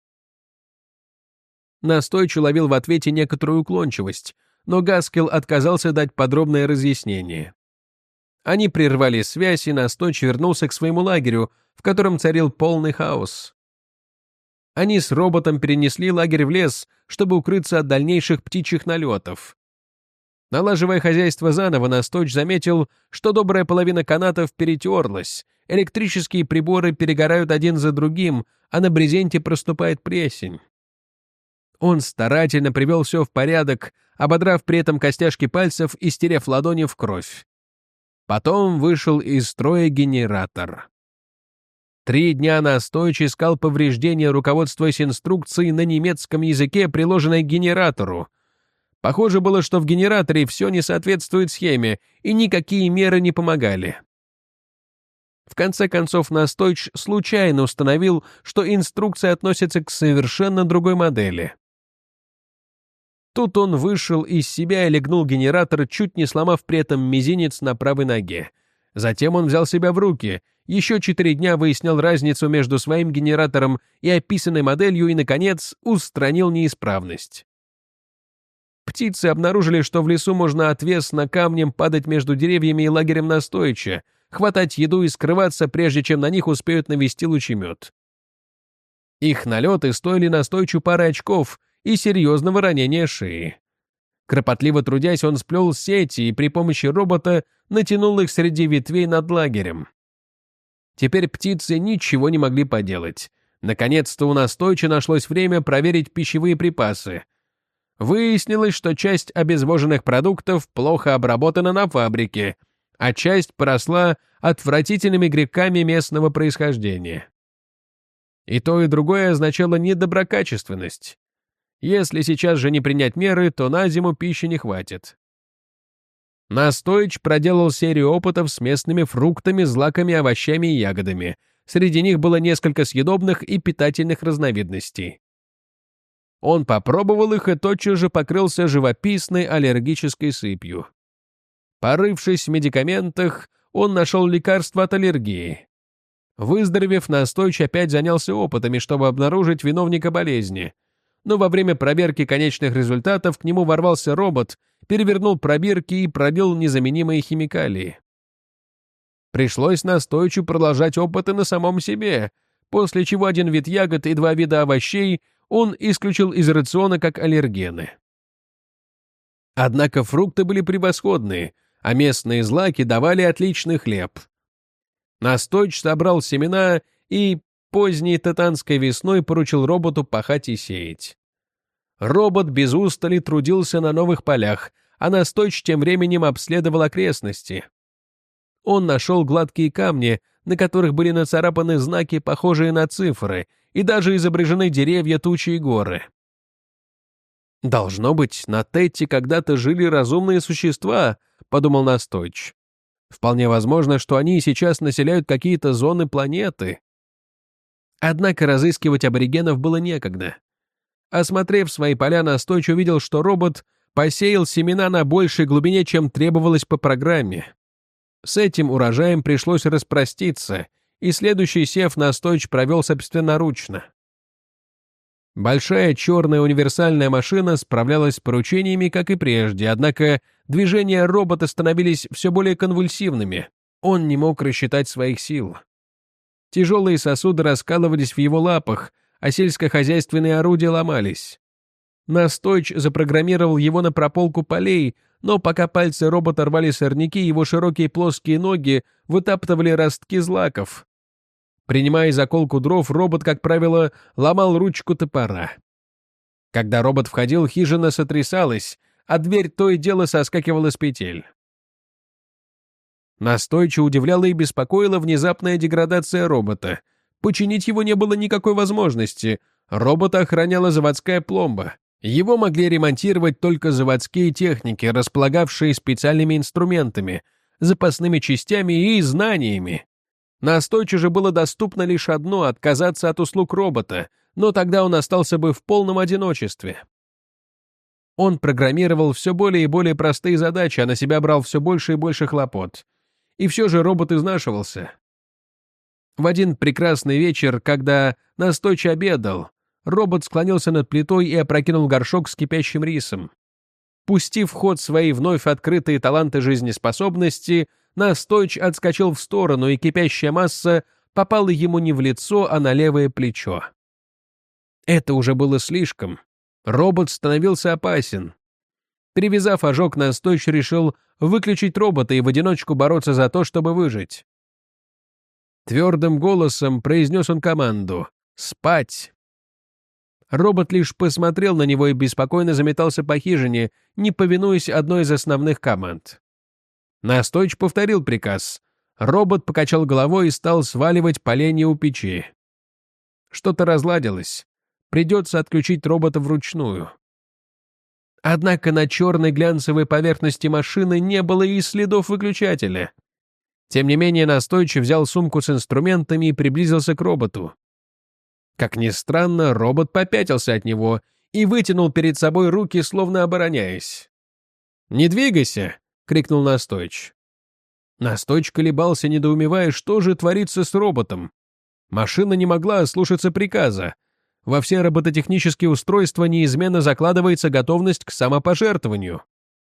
Настойч уловил в ответе некоторую уклончивость, но Гаскел отказался дать подробное разъяснение. Они прервали связь, и Настойч вернулся к своему лагерю, в котором царил полный хаос. Они с роботом перенесли лагерь в лес, чтобы укрыться от дальнейших птичьих налетов. Налаживая хозяйство заново, Настойч заметил, что добрая половина канатов перетерлась, электрические приборы перегорают один за другим, а на брезенте проступает плесень. Он старательно привел все в порядок, ободрав при этом костяшки пальцев и стерев ладони в кровь. Потом вышел из строя генератор. Три дня Настойч искал повреждения, руководствуясь инструкцией на немецком языке, приложенной к генератору. Похоже было, что в генераторе все не соответствует схеме, и никакие меры не помогали. В конце концов, Настойч случайно установил, что инструкция относится к совершенно другой модели. Тут он вышел из себя и легнул генератор, чуть не сломав при этом мизинец на правой ноге. Затем он взял себя в руки, еще четыре дня выяснял разницу между своим генератором и описанной моделью и, наконец, устранил неисправность. Птицы обнаружили, что в лесу можно отвесно камнем падать между деревьями и лагерем Настойча, хватать еду и скрываться, прежде чем на них успеют навести лучемет. Их налеты стоили Настойчу пары очков и серьезного ранения шеи. Кропотливо трудясь, он сплел сети и при помощи робота натянул их среди ветвей над лагерем. Теперь птицы ничего не могли поделать. Наконец-то у Настойча нашлось время проверить пищевые припасы. Выяснилось, что часть обезвоженных продуктов плохо обработана на фабрике, а часть поросла отвратительными грибками местного происхождения. И то, и другое означало недоброкачественность. Если сейчас же не принять меры, то на зиму пищи не хватит. Настойч проделал серию опытов с местными фруктами, злаками, овощами и ягодами. Среди них было несколько съедобных и питательных разновидностей. Он попробовал их и тотчас же покрылся живописной аллергической сыпью. Порывшись в медикаментах, он нашел лекарство от аллергии. Выздоровев, Настойч опять занялся опытами, чтобы обнаружить виновника болезни. Но во время проверки конечных результатов к нему ворвался робот, перевернул пробирки и пролил незаменимые химикалии. Пришлось Настойчу продолжать опыты на самом себе, после чего один вид ягод и два вида овощей он исключил из рациона как аллергены. Однако фрукты были превосходные, а местные злаки давали отличный хлеб. Настойч собрал семена и поздней татанской весной поручил роботу пахать и сеять. Робот без устали трудился на новых полях, а Настойч тем временем обследовал окрестности. Он нашел гладкие камни, на которых были нацарапаны знаки, похожие на цифры, и даже изображены деревья, тучи и горы. «Должно быть, на Тетте когда-то жили разумные существа», — подумал Настойч. «Вполне возможно, что они сейчас населяют какие-то зоны планеты». Однако разыскивать аборигенов было некогда. Осмотрев свои поля, Настойч увидел, что робот посеял семена на большей глубине, чем требовалось по программе. С этим урожаем пришлось распроститься, и следующий сев Настойч провел собственноручно. Большая черная универсальная машина справлялась с поручениями, как и прежде, однако движения робота становились все более конвульсивными. Он не мог рассчитать своих сил. Тяжелые сосуды раскалывались в его лапах, а сельскохозяйственные орудия ломались. Настойч запрограммировал его на прополку полей, но пока пальцы робота рвали сорняки, его широкие плоские ноги вытаптывали ростки злаков. Принимая заколку дров, робот, как правило, ломал ручку топора. Когда робот входил, хижина сотрясалась, а дверь то и дело соскакивала с петель. Настойчиво удивляла и беспокоила внезапная деградация робота. Починить его не было никакой возможности. Робота охраняла заводская пломба. Его могли ремонтировать только заводские техники, располагавшие специальными инструментами, запасными частями и знаниями. Настойчиво же было доступно лишь одно — отказаться от услуг робота, но тогда он остался бы в полном одиночестве. Он программировал все более и более простые задачи, а на себя брал все больше и больше хлопот. И все же робот изнашивался. В один прекрасный вечер, когда Настойчиво обедал, робот склонился над плитой и опрокинул горшок с кипящим рисом. Пустив в ход свои вновь открытые таланты жизнеспособности, Настойчиво отскочил в сторону, и кипящая масса попала ему не в лицо, а на левое плечо. Это уже было слишком. Робот становился опасен. Привязав ожог, Настойчиво решил выключить робота и в одиночку бороться за то, чтобы выжить. Твердым голосом произнес он команду «Спать!». Робот лишь посмотрел на него и беспокойно заметался по хижине, не повинуясь одной из основных команд. Настойчиво повторил приказ. Робот покачал головой и стал сваливать поленья у печи. Что-то разладилось. Придется отключить робота вручную. Однако на черной глянцевой поверхности машины не было и следов выключателя. Тем не менее, Настойчиво взял сумку с инструментами и приблизился к роботу. Как ни странно, робот попятился от него и вытянул перед собой руки, словно обороняясь. «Не двигайся!» — крикнул Настойчиво. Настойчиво колебался, недоумевая, что же творится с роботом. Машина не могла ослушаться приказа. Во все робототехнические устройства неизменно закладывается готовность к самопожертвованию.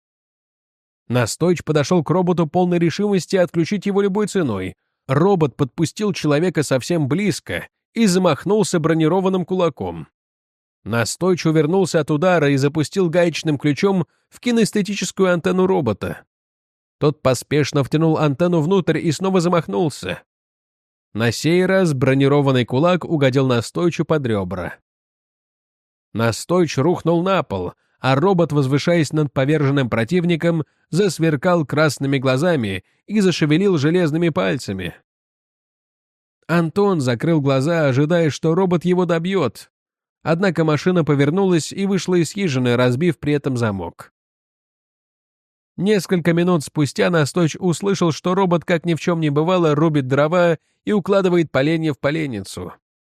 Настойчиво подошел к роботу полной решимости отключить его любой ценой. Робот подпустил человека совсем близко и замахнулся бронированным кулаком. Настойчиво увернулся от удара и запустил гаечным ключом в кинестетическую антенну робота. Тот поспешно втянул антенну внутрь и снова замахнулся. На сей раз бронированный кулак угодил Настойчиву под ребра. Настойчиво рухнул на пол, а робот, возвышаясь над поверженным противником, засверкал красными глазами и зашевелил железными пальцами. Антон закрыл глаза, ожидая, что робот его добьет. Однако машина повернулась и вышла из хижины, разбив при этом замок. Несколько минут спустя Настойчиво услышал, что робот, как ни в чем не бывало, рубит дрова и укладывает поленья в поленницу.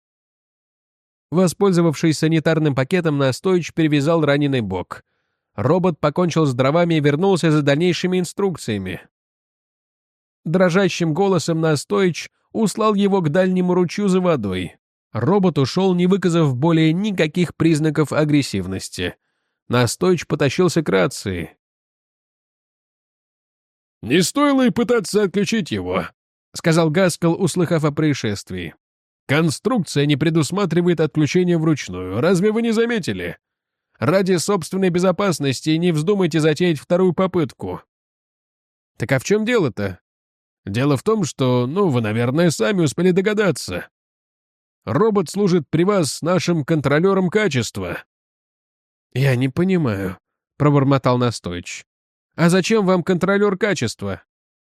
Воспользовавшись санитарным пакетом, Настойчиво перевязал раненый бок. Робот покончил с дровами и вернулся за дальнейшими инструкциями. Дрожащим голосом Настойчиво услал его к дальнему ручью за водой. Робот ушел, не выказав более никаких признаков агрессивности. Настойчиво потащился к рации. «Не стоило и пытаться отключить его», — сказал Гаскел, услыхав о происшествии. «Конструкция не предусматривает отключение вручную. Разве вы не заметили? Ради собственной безопасности не вздумайте затеять вторую попытку». Так а в чем дело-то? Дело в том, что, ну, вы, наверное, сами успели догадаться. Робот служит при вас нашим контролером качества». «Я не понимаю», — пробормотал Настойч. «А зачем вам контролер качества?»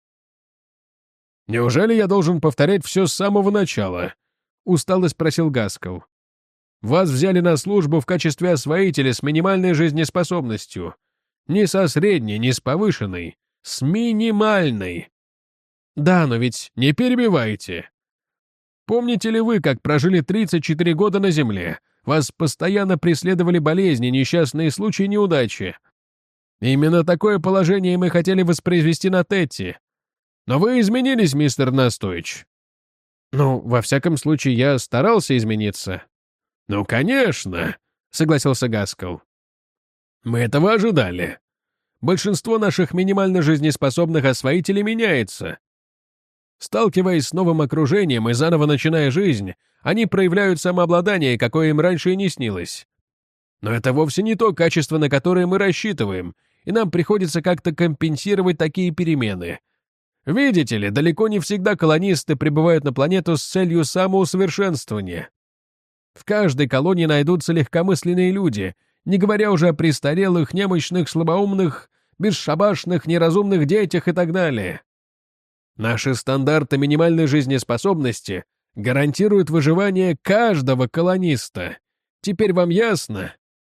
«Неужели я должен повторять все с самого начала?» — устало спросил Гаскел. «Вас взяли на службу в качестве освоителя с минимальной жизнеспособностью. Не со средней, не с повышенной, с минимальной. Да, но ведь не перебивайте. Помните ли вы, как прожили тридцать четыре года на Земле? Вас постоянно преследовали болезни, несчастные случаи, неудачи. Именно такое положение мы хотели воспроизвести на Тетти. Но вы изменились, мистер Настойч». «Ну, во всяком случае, я старался измениться». «Ну, конечно», — согласился Гаскел. «Мы этого ожидали. Большинство наших минимально жизнеспособных освоителей меняется. Сталкиваясь с новым окружением и заново начиная жизнь, они проявляют самообладание, какое им раньше и не снилось. Но это вовсе не то качество, на которое мы рассчитываем, и нам приходится как-то компенсировать такие перемены. Видите ли, далеко не всегда колонисты прибывают на планету с целью самоусовершенствования. В каждой колонии найдутся легкомысленные люди, не говоря уже о престарелых, немощных, слабоумных, бесшабашных, неразумных детях и так далее. Наши стандарты минимальной жизнеспособности гарантируют выживание каждого колониста. Теперь вам ясно?»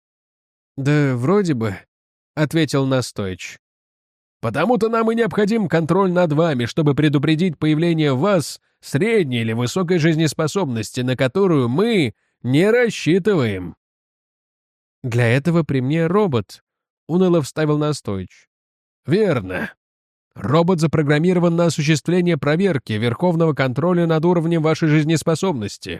«Да вроде бы», — ответил Настойч. «Потому-то нам и необходим контроль над вами, чтобы предупредить появление в вас средней или высокой жизнеспособности, на которую мы не рассчитываем». «Для этого при мне робот», — уныло вставил Настойч. «Верно. Робот запрограммирован на осуществление проверки верховного контроля над уровнем вашей жизнеспособности.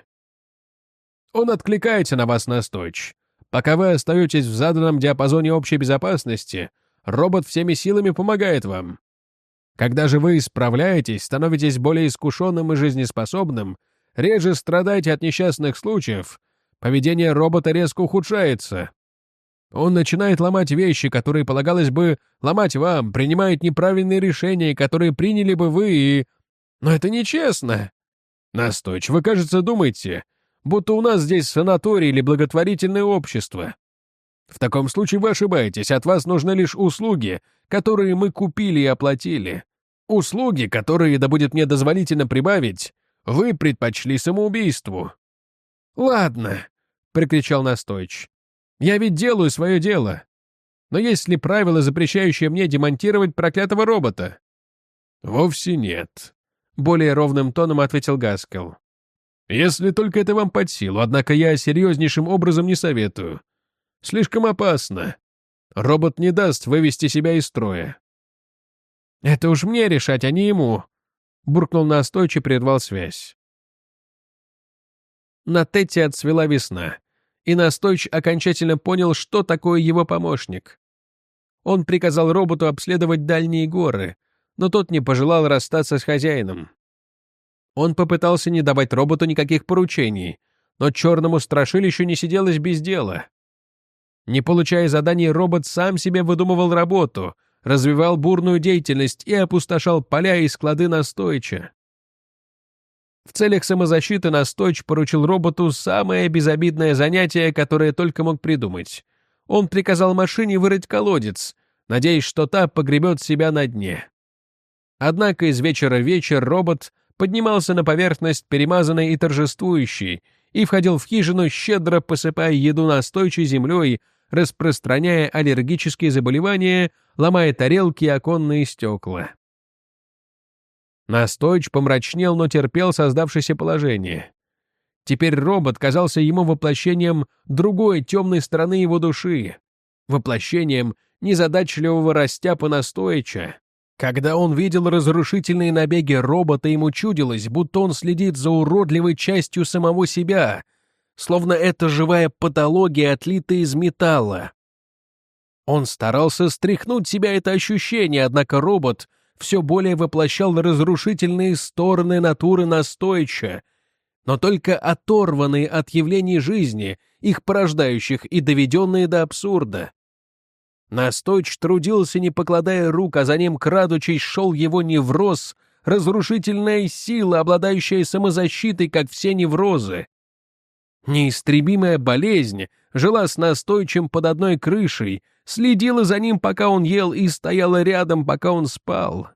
Он откликается на вас, Настойч. Пока вы остаетесь в заданном диапазоне общей безопасности, робот всеми силами помогает вам. Когда же вы исправляетесь, становитесь более искушенным и жизнеспособным, реже страдаете от несчастных случаев, поведение робота резко ухудшается. Он начинает ломать вещи, которые полагалось бы ломать вам, принимает неправильные решения, которые приняли бы вы, и... Но это нечестно. Настойч, вы, кажется, думаете, будто у нас здесь санаторий или благотворительное общество. В таком случае вы ошибаетесь, от вас нужны лишь услуги, которые мы купили и оплатили. Услуги, которые, да будет мне дозволительно прибавить, вы предпочли самоубийству». «Ладно», — прикричал Настойч. «Я ведь делаю свое дело. Но есть ли правило, запрещающее мне демонтировать проклятого робота?» «Вовсе нет», — более ровным тоном ответил Гаскел. «Если только это вам под силу, однако я серьезнейшим образом не советую. Слишком опасно. Робот не даст вывести себя из строя». «Это уж мне решать, а не ему», — буркнул Настойч и прервал связь. На Тетте отцвела весна, и Настойч окончательно понял, что такое его помощник. Он приказал роботу обследовать дальние горы, но тот не пожелал расстаться с хозяином. Он попытался не давать роботу никаких поручений, но черному страшилищу не сиделось без дела. Не получая заданий, робот сам себе выдумывал работу, развивал бурную деятельность и опустошал поля и склады Настойча. В целях самозащиты Настойч поручил роботу самое безобидное занятие, которое только мог придумать. Он приказал машине вырыть колодец, надеясь, что та погребет себя на дне. Однако из вечера в вечер робот поднимался на поверхность, перемазанной и торжествующей, и входил в хижину, щедро посыпая еду Настойча землей, распространяя аллергические заболевания, ломая тарелки и оконные стекла. Настойч помрачнел, но терпел создавшееся положение. Теперь робот казался ему воплощением другой темной стороны его души, воплощением незадачливого растяпа Настойча. Когда он видел разрушительные набеги робота, ему чудилось, будто он следит за уродливой частью самого себя, словно это живая патология, отлитая из металла. Он старался стряхнуть себя это ощущение, однако робот все более воплощал разрушительные стороны натуры Настойча, но только оторванные от явлений жизни, их порождающих и доведенные до абсурда. Настойч трудился, не покладая рук, а за ним, крадучись, шел его невроз, разрушительная сила, обладающая самозащитой, как все неврозы. Неистребимая болезнь жила с Настойчем под одной крышей, следила за ним, пока он ел, и стояла рядом, пока он спал.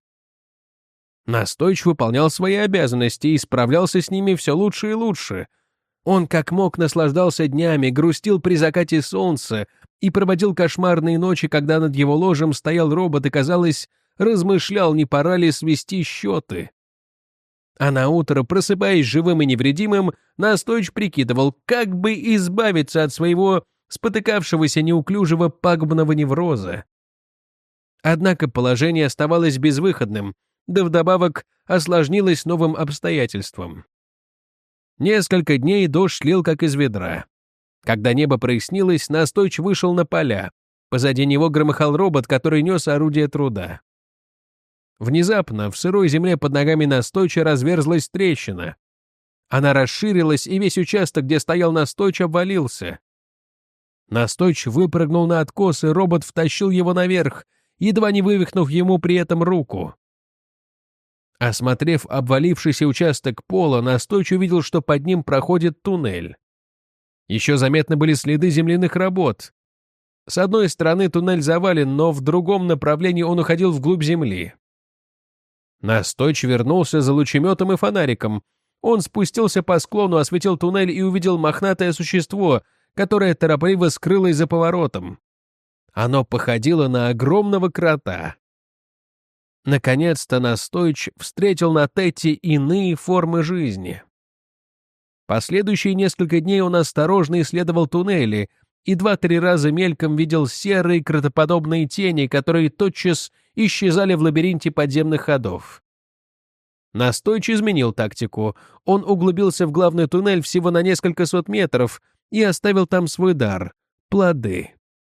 Настойч выполнял свои обязанности и справлялся с ними все лучше и лучше. Он как мог наслаждался днями, грустил при закате солнца и проводил кошмарные ночи, когда над его ложем стоял робот и, казалось, размышлял, не пора ли свести счеты. А наутро, просыпаясь живым и невредимым, Настойч прикидывал, как бы избавиться от своего спотыкавшегося неуклюжего пагубного невроза. Однако положение оставалось безвыходным, да вдобавок осложнилось новым обстоятельством. Несколько дней дождь лил как из ведра. Когда небо прояснилось, Настойч вышел на поля. Позади него громыхал робот, который нес орудие труда. Внезапно в сырой земле под ногами Настойча разверзлась трещина. Она расширилась, и весь участок, где стоял Настойч, обвалился. Настойч выпрыгнул на откос, и робот втащил его наверх, едва не вывихнув ему при этом руку. Осмотрев обвалившийся участок пола, Настойч увидел, что под ним проходит туннель. Еще заметны были следы земляных работ. С одной стороны туннель завален, но в другом направлении он уходил вглубь земли. Настойч вернулся за лучеметом и фонариком. Он спустился по склону, осветил туннель и увидел мохнатое существо, которое торопливо скрылось за поворотом. Оно походило на огромного крота. Наконец-то Настойч встретил на Тетте иные формы жизни. Последующие несколько дней он осторожно исследовал туннели и два-три раза мельком видел серые кротоподобные тени, которые тотчас исчезали в лабиринте подземных ходов. Настойч изменил тактику. Он углубился в главный туннель всего на несколько сот метров и оставил там свой дар — плоды.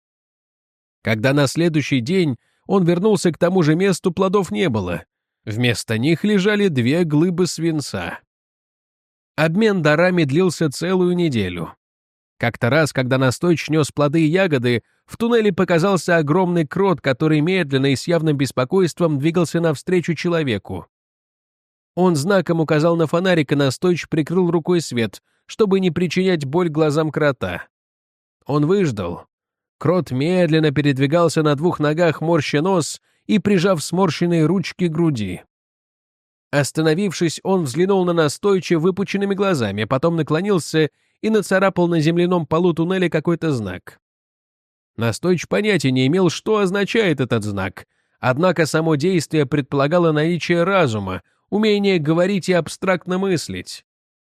Когда на следующий день он вернулся к тому же месту, плодов не было. Вместо них лежали две глыбы свинца. Обмен дарами длился целую неделю. Как-то раз, когда Настойч нес плоды и ягоды, в туннеле показался огромный крот, который медленно и с явным беспокойством двигался навстречу человеку. Он знаком указал на фонарик, и Настойч прикрыл рукой свет, чтобы не причинять боль глазам крота. Он выждал. Крот медленно передвигался на двух ногах, морща нос и прижав сморщенные ручки к груди. Остановившись, он взглянул на Настойча выпученными глазами, потом наклонился и нацарапал на земляном полу туннеля какой-то знак. Настойч понятия не имел, что означает этот знак, однако само действие предполагало наличие разума, умение говорить и абстрактно мыслить.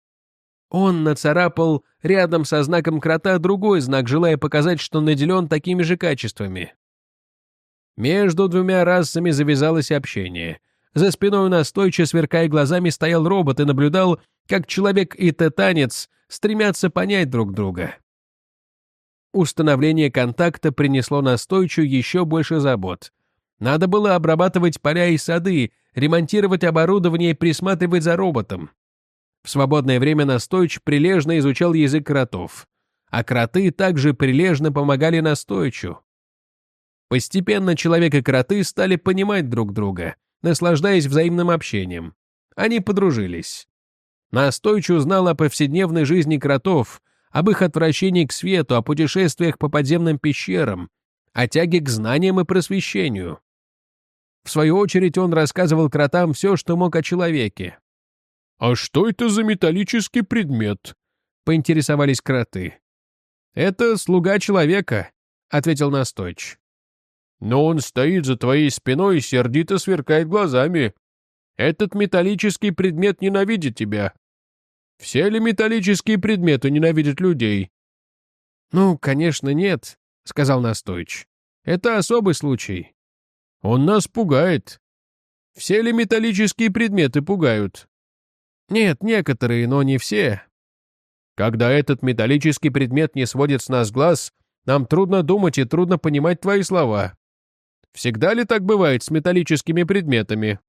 Он нацарапал рядом со знаком крота другой знак, желая показать, что наделен такими же качествами. Между двумя расами завязалось общение. За спиной у Настойча, сверкая глазами, стоял робот и наблюдал, как человек и тетанец стремятся понять друг друга. Установление контакта принесло Настойчу еще больше забот. Надо было обрабатывать поля и сады, ремонтировать оборудование и присматривать за роботом. В свободное время Настойч прилежно изучал язык кротов, а кроты также прилежно помогали Настойчу. Постепенно человек и кроты стали понимать друг друга, наслаждаясь взаимным общением. Они подружились. Настойч узнал о повседневной жизни кротов, об их отвращении к свету, о путешествиях по подземным пещерам, о тяге к знаниям и просвещению. В свою очередь он рассказывал кротам все, что мог о человеке. «А что это за металлический предмет?» — поинтересовались кроты. «Это слуга человека», — ответил Настойч. «Но он стоит за твоей спиной и сердито сверкает глазами. Этот металлический предмет ненавидит тебя. Все ли металлические предметы ненавидят людей?» «Ну, конечно, нет», — сказал Настойч. «Это особый случай». «Он нас пугает. Все ли металлические предметы пугают?» «Нет, некоторые, но не все». «Когда этот металлический предмет не сводит с нас глаз, нам трудно думать и трудно понимать твои слова. Всегда ли так бывает с металлическими предметами?»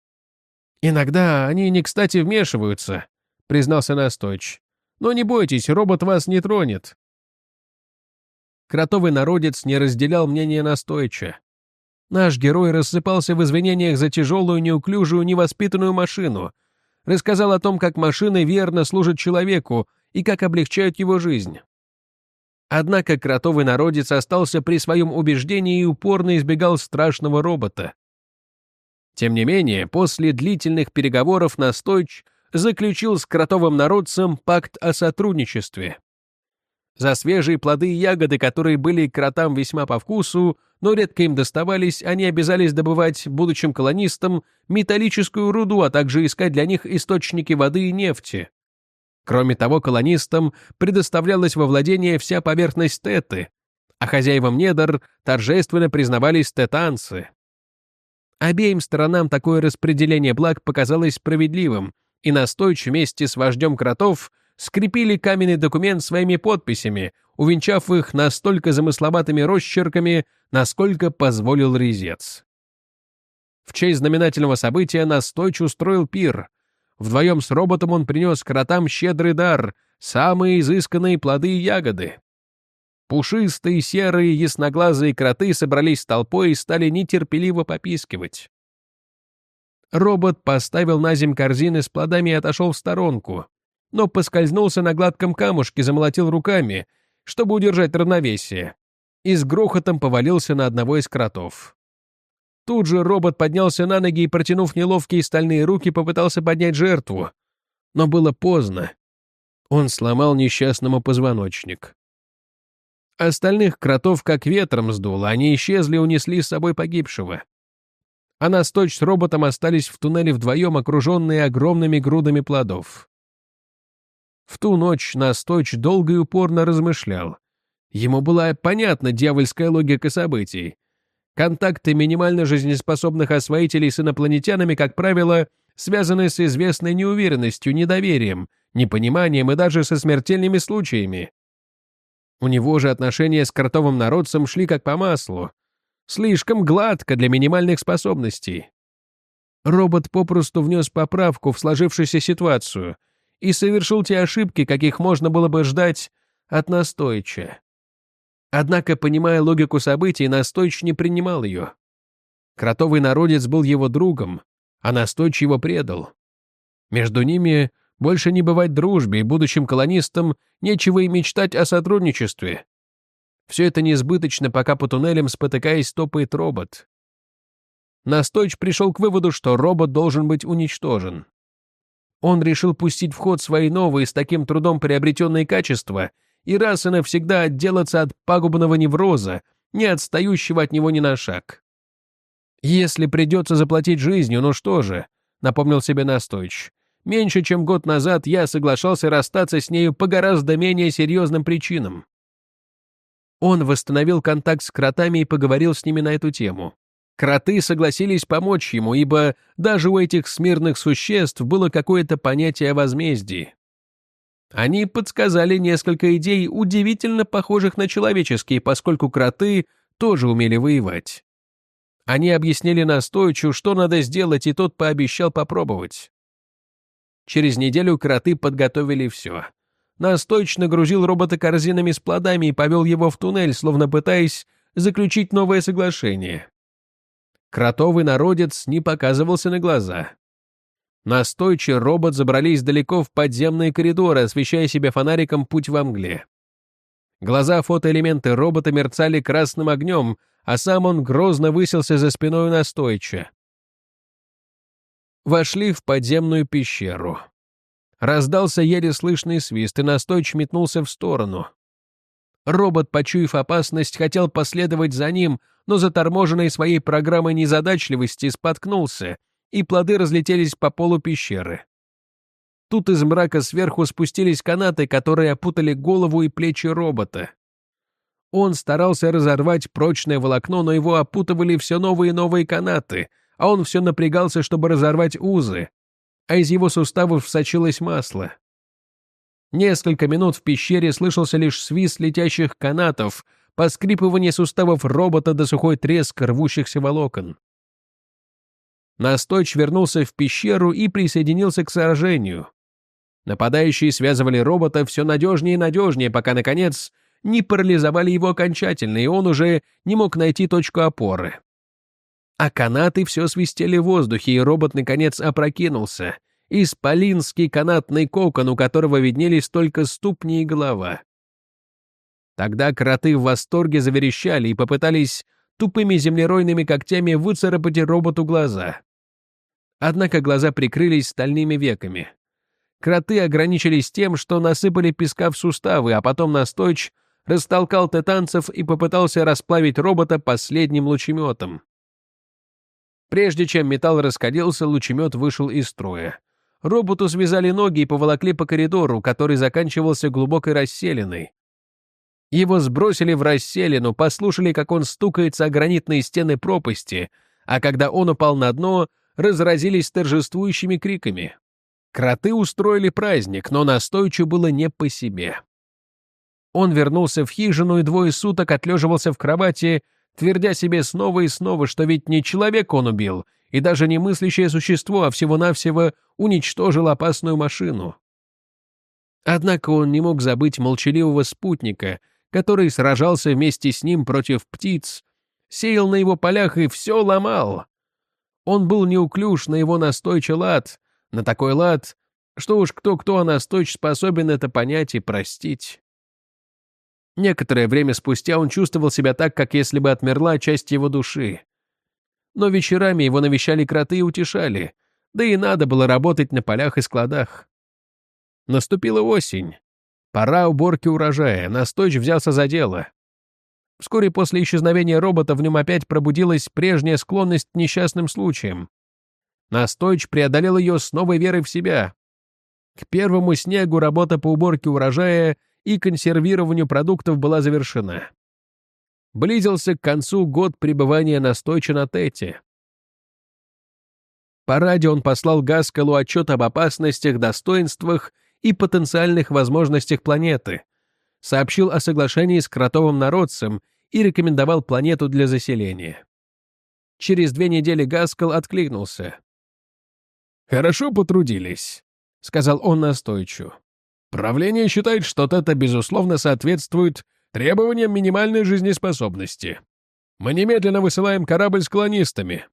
«Иногда они не кстати вмешиваются», — признался Настойч. «Но не бойтесь, робот вас не тронет». Кротовый народец не разделял мнение Настойча. Наш герой рассыпался в извинениях за тяжелую, неуклюжую, невоспитанную машину, рассказал о том, как машины верно служат человеку и как облегчают его жизнь. Однако кротовый народец остался при своем убеждении и упорно избегал страшного робота. Тем не менее, после длительных переговоров Настойч заключил с кротовым народцем пакт о сотрудничестве. За свежие плоды и ягоды, которые были кротам весьма по вкусу, но редко им доставались, они обязались добывать будущим колонистам металлическую руду, а также искать для них источники воды и нефти. Кроме того, колонистам предоставлялась во владение вся поверхность Теты, а хозяевам недр торжественно признавались тетанцы. Обеим сторонам такое распределение благ показалось справедливым, и Настойч вместе с вождем кротов скрепили каменный документ своими подписями, увенчав их настолько замысловатыми росчерками, насколько позволил резец. В честь знаменательного события Настойч устроил пир. Вдвоем с роботом он принес кротам щедрый дар, самые изысканные плоды и ягоды. Пушистые, серые, ясноглазые кроты собрались толпой и стали нетерпеливо попискивать. Робот поставил на земь корзины с плодами и отошел в сторонку, но поскользнулся на гладком камушке, замолотил руками, чтобы удержать равновесие, и с грохотом повалился на одного из кротов. Тут же робот поднялся на ноги и, протянув неловкие стальные руки, попытался поднять жертву. Но было поздно. Он сломал несчастному позвоночник. Остальных кротов как ветром сдуло, они исчезли и унесли с собой погибшего. А Настойч с роботом остались в туннеле вдвоем, окруженные огромными грудами плодов. В ту ночь Настойч долго и упорно размышлял. Ему была понятна дьявольская логика событий. Контакты минимально жизнеспособных освоителей с инопланетянами, как правило, связаны с известной неуверенностью, недоверием, непониманием и даже со смертельными случаями. У него же отношения с кротовым народцем шли как по маслу. Слишком гладко для минимальных способностей. Робот попросту внес поправку в сложившуюся ситуацию и совершил те ошибки, каких можно было бы ждать от Настойча. Однако, понимая логику событий, Настойч не принимал ее. Кротовый народец был его другом, а Настойч его предал. Между ними больше не бывать дружбе, и будущим колонистам нечего и мечтать о сотрудничестве. Все это несбыточно, пока по туннелям, спотыкаясь, топает робот. Настойч пришел к выводу, что робот должен быть уничтожен. Он решил пустить в ход свои новые, с таким трудом приобретенные качества и раз и навсегда отделаться от пагубного невроза, не отстающего от него ни на шаг. «Если придется заплатить жизнью, ну что же», — напомнил себе Настойч, «меньше чем год назад я соглашался расстаться с нею по гораздо менее серьезным причинам». Он восстановил контакт с кротами и поговорил с ними на эту тему. Кроты согласились помочь ему, ибо даже у этих смирных существ было какое-то понятие о возмездии. Они подсказали несколько идей, удивительно похожих на человеческие, поскольку кроты тоже умели воевать. Они объяснили Настойчу, что надо сделать, и тот пообещал попробовать. Через неделю кроты подготовили все. Настойч нагрузил робота корзинами с плодами и повел его в туннель, словно пытаясь заключить новое соглашение. Кротовый народец не показывался на глаза. Настойч и робот забрались далеко в подземные коридоры, освещая себе фонариком путь во мгле. Глаза фотоэлементы робота мерцали красным огнем, а сам он грозно высился за спиной Настойча. Вошли в подземную пещеру. Раздался еле слышный свист, и Настойч метнулся в сторону. Робот, почуяв опасность, хотел последовать за ним, но заторможенный своей программой незадачливости споткнулся, и плоды разлетелись по полу пещеры. Тут из мрака сверху спустились канаты, которые опутали голову и плечи робота. Он старался разорвать прочное волокно, но его опутывали все новые и новые канаты, а он все напрягался, чтобы разорвать узы, а из его суставов сочилось масло. Несколько минут в пещере слышался лишь свист летящих канатов, поскрипывание суставов робота да сухой треск рвущихся волокон. Настойч вернулся в пещеру и присоединился к сражению. Нападающие связывали робота все надежнее и надежнее, пока, наконец, не парализовали его окончательно, и он уже не мог найти точку опоры. А канаты все свистели в воздухе, и робот наконец опрокинулся. Исполинский канатный кокон, у которого виднелись только ступни и голова. Тогда кроты в восторге заверещали и попытались тупыми землеройными когтями выцарапать роботу глаза. Однако глаза прикрылись стальными веками. Кроты ограничились тем, что насыпали песка в суставы, а потом Настойч растолкал тетанцев и попытался расплавить робота последним лучеметом. Прежде чем металл раскалился, лучемет вышел из строя. Роботу связали ноги и поволокли по коридору, который заканчивался глубокой расселиной. Его сбросили в расселину, послушали, как он стукается о гранитные стены пропасти, а когда он упал на дно, разразились торжествующими криками. Кроты устроили праздник, но Настойчу было не по себе. Он вернулся в хижину и двое суток отлеживался в кровати, твердя себе снова и снова, что ведь не человек он убил, и даже не мыслящее существо, а всего-навсего уничтожил опасную машину. Однако он не мог забыть молчаливого спутника, который сражался вместе с ним против птиц, сеял на его полях и все ломал. Он был неуклюж на его Настойча лад, на такой лад, что уж кто-кто, а Настойч способен это понять и простить. Некоторое время спустя он чувствовал себя так, как если бы отмерла часть его души. Но вечерами его навещали кроты и утешали, да и надо было работать на полях и складах. Наступила осень. Пора уборки урожая, Настойч взялся за дело. Вскоре после исчезновения робота в нем опять пробудилась прежняя склонность к несчастным случаям. Настойч преодолел ее с новой верой в себя. К первому снегу работа по уборке урожая и консервированию продуктов была завершена. Близился к концу год пребывания Настойча на Тете. По радио он послал Гаскалу отчет об опасностях, достоинствах и потенциальных возможностях планеты, сообщил о соглашении с кротовым народцем и рекомендовал планету для заселения. Через две недели Гаскал откликнулся. «Хорошо потрудились», — сказал он Настойчу. «Правление считает, что Тета, безусловно, соответствует требованиям минимальной жизнеспособности. Мы немедленно высылаем корабль с колонистами».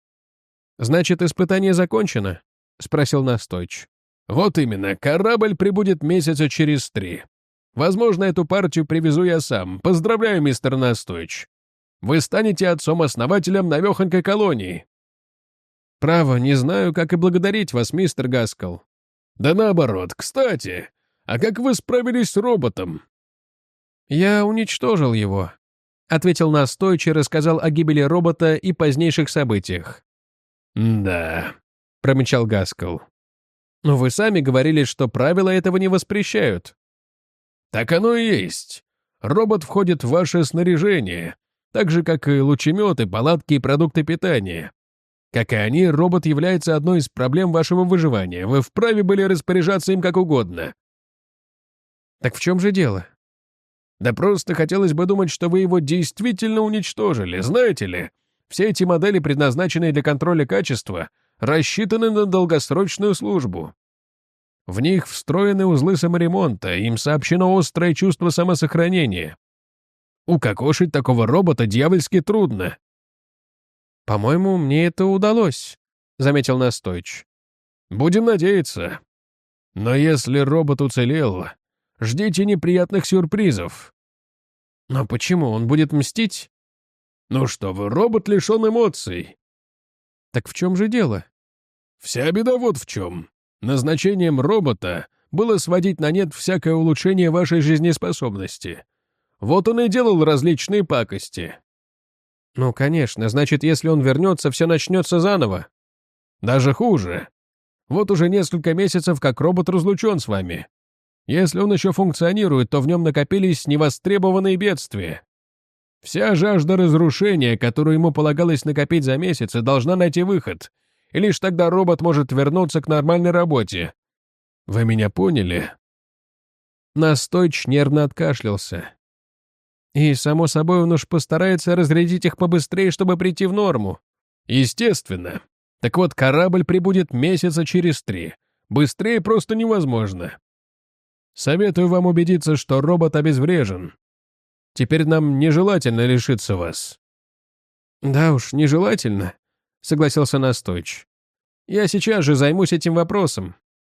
«Значит, испытание закончено?» — спросил Настойч. «Вот именно, корабль прибудет месяца через три. Возможно, эту партию привезу я сам. Поздравляю, мистер Настойч. Вы станете отцом-основателем навехонькой колонии». «Право, не знаю, как и благодарить вас, мистер Гаскал». «Да наоборот, кстати, а как вы справились с роботом?» «Я уничтожил его», — ответил Настойч и рассказал о гибели робота и позднейших событиях. «Да», — промычал Гаскал. «Но вы сами говорили, что правила этого не воспрещают». «Так оно и есть. Робот входит в ваше снаряжение, так же, как и лучеметы, палатки и продукты питания. Как и они, робот является одной из проблем вашего выживания. Вы вправе были распоряжаться им как угодно». «Так в чем же дело?» «Да просто хотелось бы думать, что вы его действительно уничтожили. Знаете ли, все эти модели, предназначенные для контроля качества, рассчитаны на долгосрочную службу. В них встроены узлы саморемонта, им сообщено острое чувство самосохранения. Укокошить такого робота дьявольски трудно». «По-моему, мне это удалось», — заметил Настойч. «Будем надеяться. Но если робот уцелел, ждите неприятных сюрпризов». «Но почему? Он будет мстить?» «Ну что вы, робот лишен эмоций». «Так в чем же дело?» «Вся беда вот в чем. Назначением робота было сводить на нет всякое улучшение вашей жизнеспособности. Вот он и делал различные пакости». «Ну, конечно, значит, если он вернется, все начнется заново». «Даже хуже. Вот уже несколько месяцев, как робот разлучен с вами. Если он еще функционирует, то в нем накопились невостребованные бедствия. Вся жажда разрушения, которую ему полагалось накопить за месяцы, должна найти выход, и лишь тогда робот может вернуться к нормальной работе. Вы меня поняли?» Настойч нервно откашлялся. «И, само собой, он уж постарается разрядить их побыстрее, чтобы прийти в норму». «Естественно. Так вот, корабль прибудет месяца через три. Быстрее просто невозможно. Советую вам убедиться, что робот обезврежен. Теперь нам нежелательно лишиться вас». «Да уж, нежелательно», — согласился Настойч. «Я сейчас же займусь этим вопросом».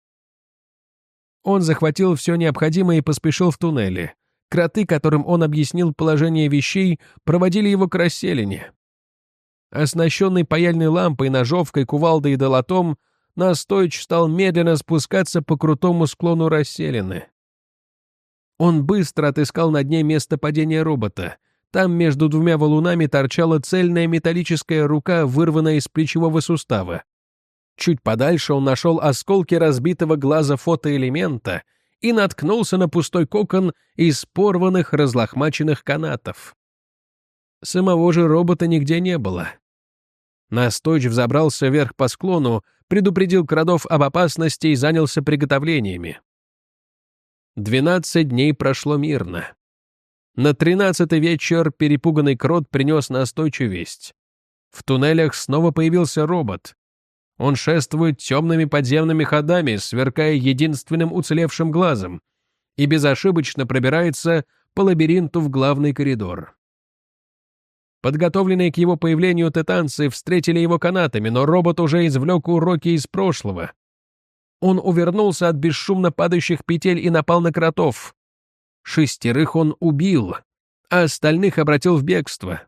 Он захватил все необходимое и поспешил в туннели. Кроты, которым он объяснил положение вещей, проводили его к расселине. Оснащенный паяльной лампой, ножовкой, кувалдой и долотом, Настойч стал медленно спускаться по крутому склону расселины. Он быстро отыскал на дне место падения робота. Там между двумя валунами торчала цельная металлическая рука, вырванная из плечевого сустава. Чуть подальше он нашел осколки разбитого глаза фотоэлемента и наткнулся на пустой кокон из порванных разлохмаченных канатов. Самого же робота нигде не было. Настойч взобрался вверх по склону, предупредил кротов об опасности и занялся приготовлениями. Двенадцать дней прошло мирно. На тринадцатый вечер перепуганный крот принес Настойчу весть. В туннелях снова появился робот. Он шествует темными подземными ходами, сверкая единственным уцелевшим глазом, и безошибочно пробирается по лабиринту в главный коридор. Подготовленные к его появлению тетанцы встретили его канатами, но робот уже извлек уроки из прошлого. Он увернулся от бесшумно падающих петель и напал на кротов. Шестерых он убил, а остальных обратил в бегство.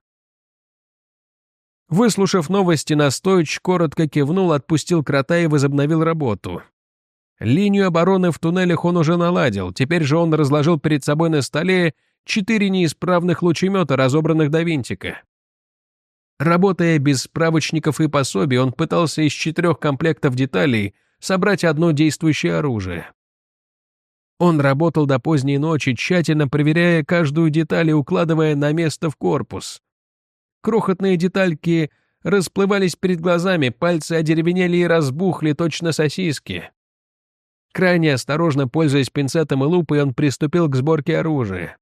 Выслушав новости, Настойч коротко кивнул, отпустил крота и возобновил работу. Линию обороны в туннелях он уже наладил, теперь же он разложил перед собой на столе четыре неисправных лучемета, разобранных до винтика. Работая без справочников и пособий, он пытался из четырех комплектов деталей собрать одно действующее оружие. Он работал до поздней ночи, тщательно проверяя каждую деталь и укладывая на место в корпус. Крохотные детальки расплывались перед глазами, пальцы одеревенели и разбухли, точно сосиски. Крайне осторожно, пользуясь пинцетом и лупой, он приступил к сборке оружия.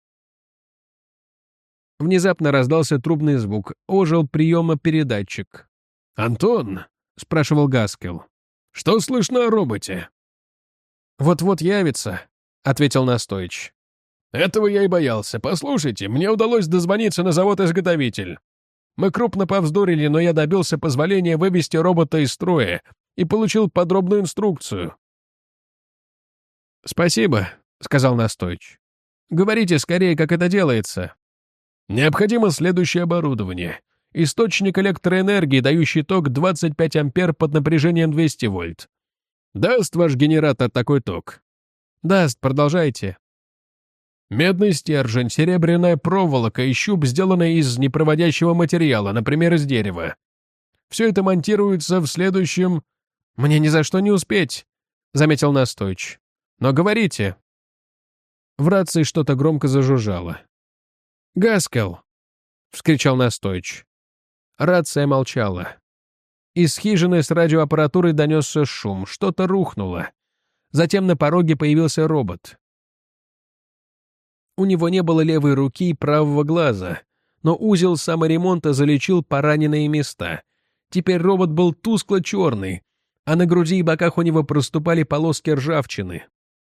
Внезапно раздался трубный звук, ожил приемопередатчик. «Антон?» — спрашивал Гаскел. «Что слышно о роботе?» «Вот-вот явится», — ответил Настойч. «Этого я и боялся. Послушайте, мне удалось дозвониться на завод-изготовитель. Мы крупно повздорили, но я добился позволения вывести робота из строя и получил подробную инструкцию». «Спасибо», — сказал Настойч. «Говорите скорее, как это делается». «Необходимо следующее оборудование. Источник электроэнергии, дающий ток двадцать пять ампер под напряжением двести вольт. Даст ваш генератор такой ток?» «Даст, продолжайте». «Медный стержень, серебряная проволока и щуп, сделанные из непроводящего материала, например, из дерева. Все это монтируется в следующем...» «Мне ни за что не успеть», — заметил Настойч. «Но говорите». В рации что-то громко зажужжало. «Гаскел!» — вскричал Настойч. Рация молчала. Из хижины с радиоаппаратурой донесся шум, что-то рухнуло. Затем на пороге появился робот. У него не было левой руки и правого глаза, но узел саморемонта залечил пораненные места. Теперь робот был тускло-черный, а на груди и боках у него проступали полоски ржавчины.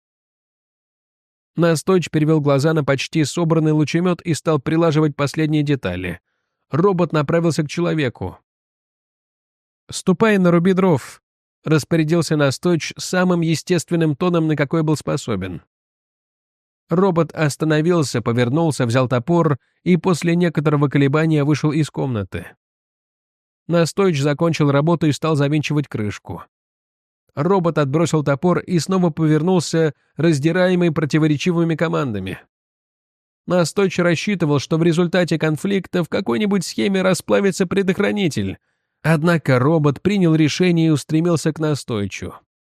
Настойч перевел глаза на почти собранный лучемет и стал прилаживать последние детали. Робот направился к человеку. «Ступай, наруби дров», — распорядился Настойч самым естественным тоном, на какой был способен. Робот остановился, повернулся, взял топор и после некоторого колебания вышел из комнаты. Настойч закончил работу и стал завинчивать крышку. Робот отбросил топор и снова повернулся, раздираемый противоречивыми командами. Настойч рассчитывал, что в результате конфликта в какой-нибудь схеме расплавится предохранитель, однако робот принял решение и устремился к Настойчу.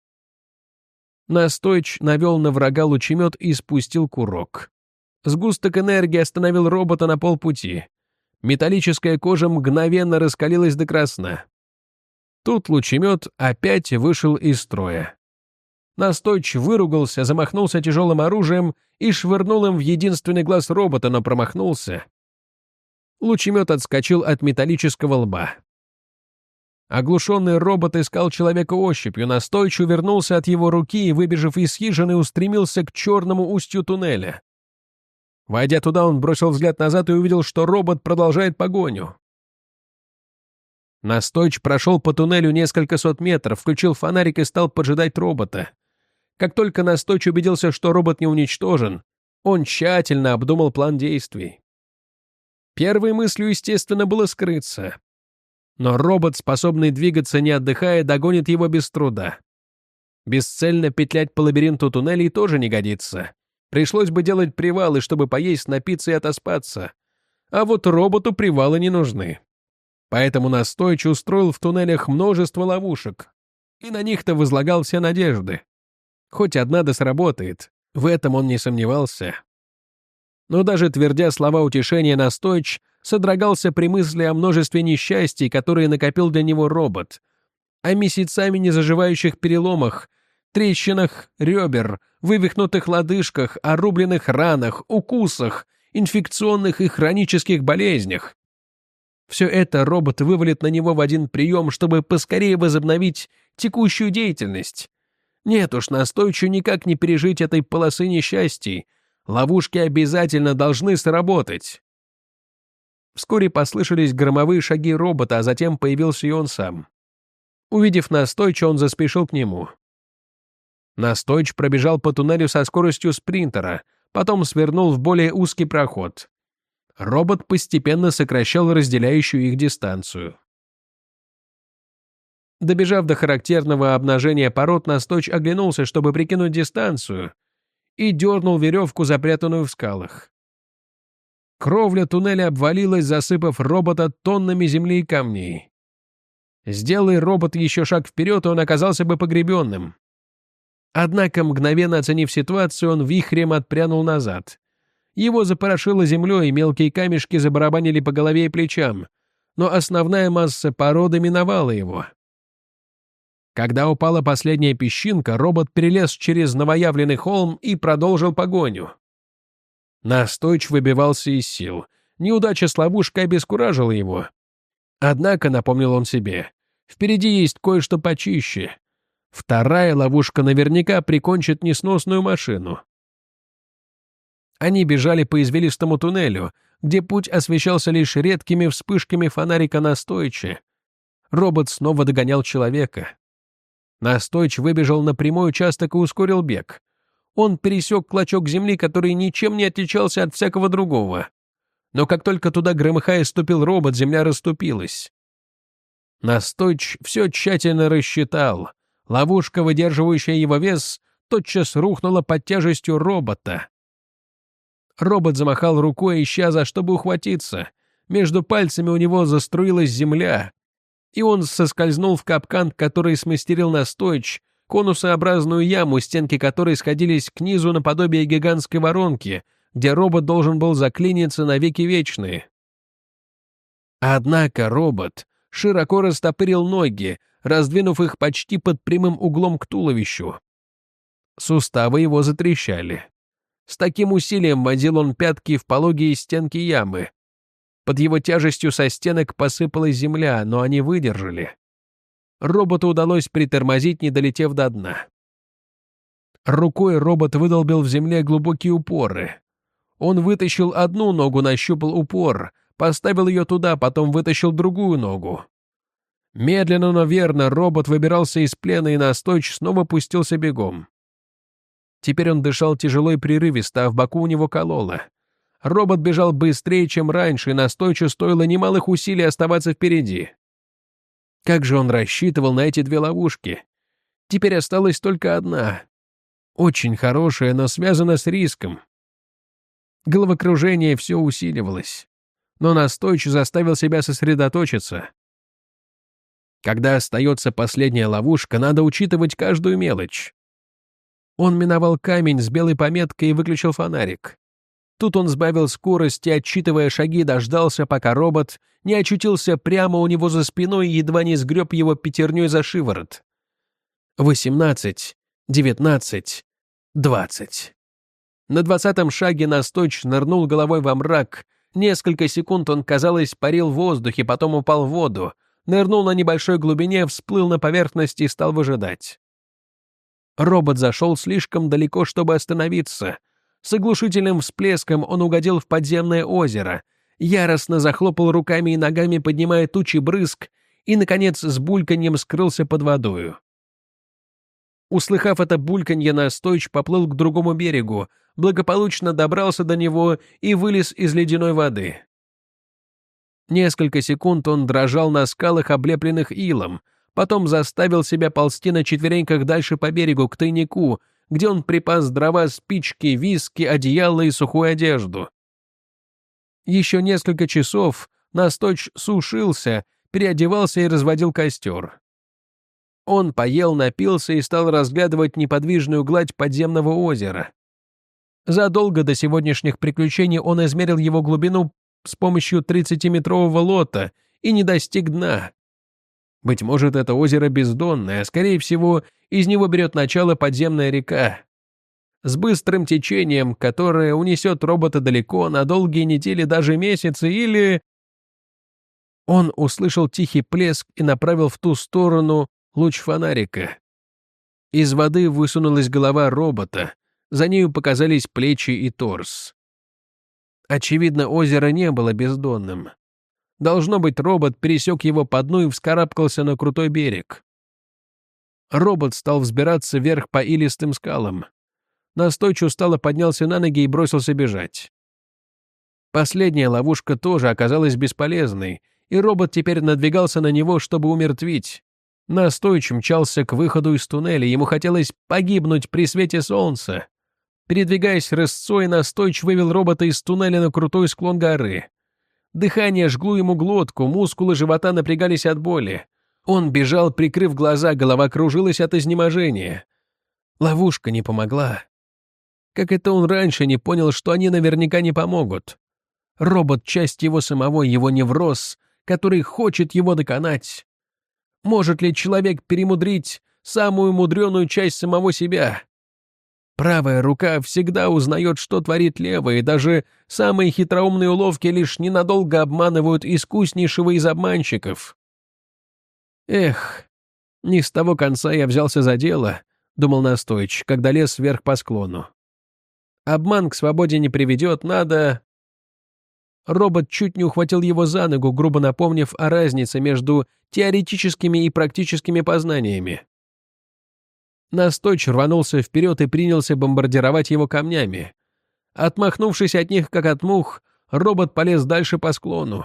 Настойч навел на врага лучемет и спустил курок. Сгусток энергии остановил робота на полпути. Металлическая кожа мгновенно раскалилась до красна. Тут лучемет опять вышел из строя. Настойч выругался, замахнулся тяжелым оружием и швырнул им в единственный глаз робота, но промахнулся. Лучемет отскочил от металлического лба. Оглушенный робот искал человека ощупью, Настойч увернулся от его руки и, выбежав из хижины, устремился к черному устью туннеля. Войдя туда, он бросил взгляд назад и увидел, что робот продолжает погоню. Настойч прошел по туннелю несколько сот метров, включил фонарик и стал поджидать робота. Как только Настойч убедился, что робот не уничтожен, он тщательно обдумал план действий. Первой мыслью, естественно, было скрыться. Но робот, способный двигаться не отдыхая, догонит его без труда. Бесцельно петлять по лабиринту туннелей тоже не годится. Пришлось бы делать привалы, чтобы поесть, напиться и отоспаться. А вот роботу привалы не нужны. Поэтому Настойч устроил в туннелях множество ловушек. И на них-то возлагал все надежды. Хоть одна да сработает, в этом он не сомневался. Но даже твердя слова утешения, Настойч содрогался при мысли о множестве несчастий, которые накопил для него робот, о месяцами незаживающих переломах, трещинах ребер, вывихнутых лодыжках, о рубленных ранах, укусах, инфекционных и хронических болезнях. Все это робот вывалит на него в один прием, чтобы поскорее возобновить текущую деятельность. Нет уж, Настойчу никак не пережить этой полосы несчастий. Ловушки обязательно должны сработать. Вскоре послышались громовые шаги робота, а затем появился и он сам. Увидев Настойча, он заспешил к нему. Настойч пробежал по туннелю со скоростью спринтера, потом свернул в более узкий проход. Робот постепенно сокращал разделяющую их дистанцию. Добежав до характерного обнажения пород, Настойч оглянулся, чтобы прикинуть дистанцию, и дернул веревку, запрятанную в скалах. Кровля туннеля обвалилась, засыпав робота тоннами земли и камней. Сделай робот еще шаг вперед, и он оказался бы погребенным. Однако, мгновенно оценив ситуацию, он вихрем отпрянул назад. Его запорошило землей, и мелкие камешки забарабанили по голове и плечам, но основная масса породы миновала его. Когда упала последняя песчинка, робот перелез через новоявленный холм и продолжил погоню. Настойч выбивался из сил. Неудача с ловушкой обескуражила его. Однако, напомнил он себе, впереди есть кое-что почище. Вторая ловушка наверняка прикончит несносную машину. Они бежали по извилистому туннелю, где путь освещался лишь редкими вспышками фонарика Настойча. Робот снова догонял человека. Настойч выбежал на прямой участок и ускорил бег. Он пересек клочок земли, который ничем не отличался от всякого другого. Но как только туда, громыхая, ступил робот, земля расступилась. Настойч все тщательно рассчитал. Ловушка, выдерживающая его вес, тотчас рухнула под тяжестью робота. Робот замахал рукой, ища за что бы ухватиться. Между пальцами у него заструилась земля, и он соскользнул в капкан, который смастерил Настойч, конусообразную яму, стенки которой сходились к низу наподобие гигантской воронки, где робот должен был заклиниться навеки вечные. Однако робот широко растопырил ноги, раздвинув их почти под прямым углом к туловищу. Суставы его затрещали. С таким усилием водил он пятки в пологие стенки ямы. Под его тяжестью со стенок посыпалась земля, но они выдержали. Роботу удалось притормозить, не долетев до дна. Рукой робот выдолбил в земле глубокие упоры. Он вытащил одну ногу, нащупал упор, поставил ее туда, потом вытащил другую ногу. Медленно, но верно робот выбирался из плена, и Настойч снова пустился бегом. Теперь он дышал тяжело и прерывисто, а в боку у него кололо. Робот бежал быстрее, чем раньше, и Настойчу стоило немалых усилий оставаться впереди. Как же он рассчитывал на эти две ловушки? Теперь осталась только одна. Очень хорошая, но связана с риском. Головокружение все усиливалось. Но Настойч заставил себя сосредоточиться. Когда остается последняя ловушка, надо учитывать каждую мелочь. Он миновал камень с белой пометкой и выключил фонарик. Тут он сбавил скорость и, отсчитывая шаги, дождался, пока робот не очутился прямо у него за спиной и едва не сгреб его пятерней за шиворот. Восемнадцать, девятнадцать, двадцать. На двадцатом шаге Настойч нырнул головой во мрак. Несколько секунд он, казалось, парил в воздухе, потом упал в воду, нырнул на небольшой глубине, всплыл на поверхность и стал выжидать. Робот зашел слишком далеко, чтобы остановиться. С оглушительным всплеском он угодил в подземное озеро, яростно захлопал руками и ногами, поднимая тучи брызг, и, наконец, с бульканьем скрылся под водою. Услыхав это бульканье, Настойч поплыл к другому берегу, благополучно добрался до него и вылез из ледяной воды. Несколько секунд он дрожал на скалах, облепленных илом, потом заставил себя ползти на четвереньках дальше по берегу к тайнику, где он припас дрова, спички, виски, одеяло и сухую одежду. Еще несколько часов Настойч сушился, переодевался и разводил костер. Он поел, напился и стал разглядывать неподвижную гладь подземного озера. Задолго до сегодняшних приключений он измерил его глубину с помощью тридцатиметрового лота и не достиг дна. Быть может, это озеро бездонное, а, скорее всего, из него берет начало подземная река. С быстрым течением, которое унесет робота далеко, на долгие недели, даже месяцы, или... Он услышал тихий плеск и направил в ту сторону луч фонарика. Из воды высунулась голова робота, за нею показались плечи и торс. Очевидно, озеро не было бездонным. Должно быть, робот пересек его по дну и вскарабкался на крутой берег. Робот стал взбираться вверх по илистым скалам. Настойч устало поднялся на ноги и бросился бежать. Последняя ловушка тоже оказалась бесполезной, и робот теперь надвигался на него, чтобы умертвить. Настойч мчался к выходу из туннеля, ему хотелось погибнуть при свете солнца. Передвигаясь рысцой, Настойч вывел робота из туннеля на крутой склон горы. Дыхание жгло ему глотку, мускулы живота напрягались от боли. Он бежал, прикрыв глаза, голова кружилась от изнеможения. Ловушка не помогла. Как это он раньше не понял, что они наверняка не помогут? Робот — часть его самого, его невроз, который хочет его доконать. Может ли человек перемудрить самую мудреную часть самого себя? Правая рука всегда узнает, что творит левая, и даже самые хитроумные уловки лишь ненадолго обманывают искуснейшего из обманщиков. Эх, не с того конца я взялся за дело, думал Настойч, когда лез вверх по склону. Обман к свободе не приведет, надо... Робот чуть не ухватил его за ногу, грубо напомнив о разнице между теоретическими и практическими познаниями. Настойч рванулся вперед и принялся бомбардировать его камнями. Отмахнувшись от них, как от мух, робот полез дальше по склону.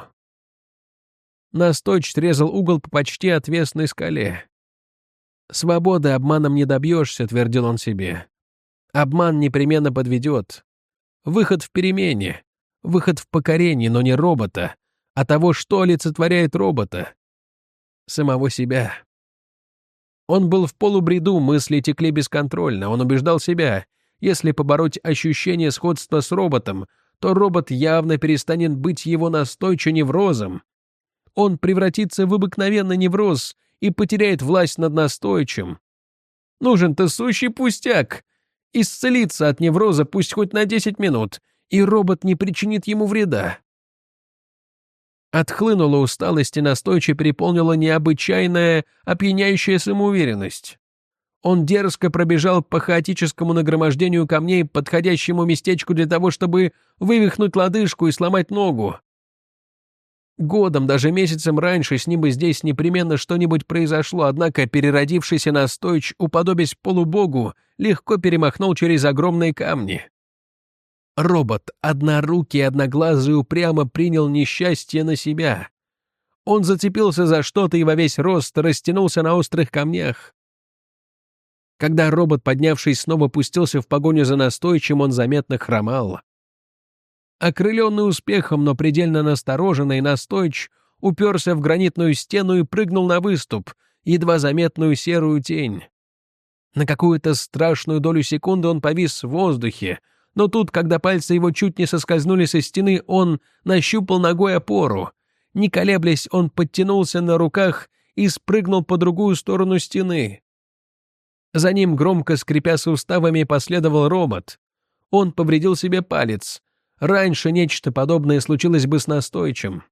Настойч срезал угол по почти отвесной скале. «Свободы обманом не добьешься», — твердил он себе. «Обман непременно подведет. Выход в перемене, выход в покорении, но не робота, а того, что олицетворяет робота. Самого себя». Он был в полубреду, мысли текли бесконтрольно. Он убеждал себя, если побороть ощущение сходства с роботом, то робот явно перестанет быть его Настойчу неврозом. Он превратится в обыкновенный невроз и потеряет власть над Настойчем. Нужен-то сущий пустяк. Исцелиться от невроза пусть хоть на десять минут, и робот не причинит ему вреда. Отхлынула усталость, и Настойча переполнила необычайная, опьяняющая самоуверенность. Он дерзко пробежал по хаотическому нагромождению камней, подходящему местечку для того, чтобы вывихнуть лодыжку и сломать ногу. Годом, даже месяцем раньше, с ним бы здесь непременно что-нибудь произошло, однако переродившийся Настойч, уподобясь полубогу, легко перемахнул через огромные камни. Робот, однорукий и одноглазый, упрямо принял несчастье на себя. Он зацепился за что-то и во весь рост растянулся на острых камнях. Когда робот, поднявшись, снова пустился в погоню за Настойчем, он заметно хромал. Окрыленный успехом, но предельно настороженный, Настойч уперся в гранитную стену и прыгнул на выступ, едва заметную серую тень. На какую-то страшную долю секунды он повис в воздухе, но тут, когда пальцы его чуть не соскользнули со стены, он нащупал ногой опору. Не колеблясь, он подтянулся на руках и спрыгнул по другую сторону стены. За ним, громко скрипя суставами, последовал робот. Он повредил себе палец. Раньше нечто подобное случилось бы с Настойчем.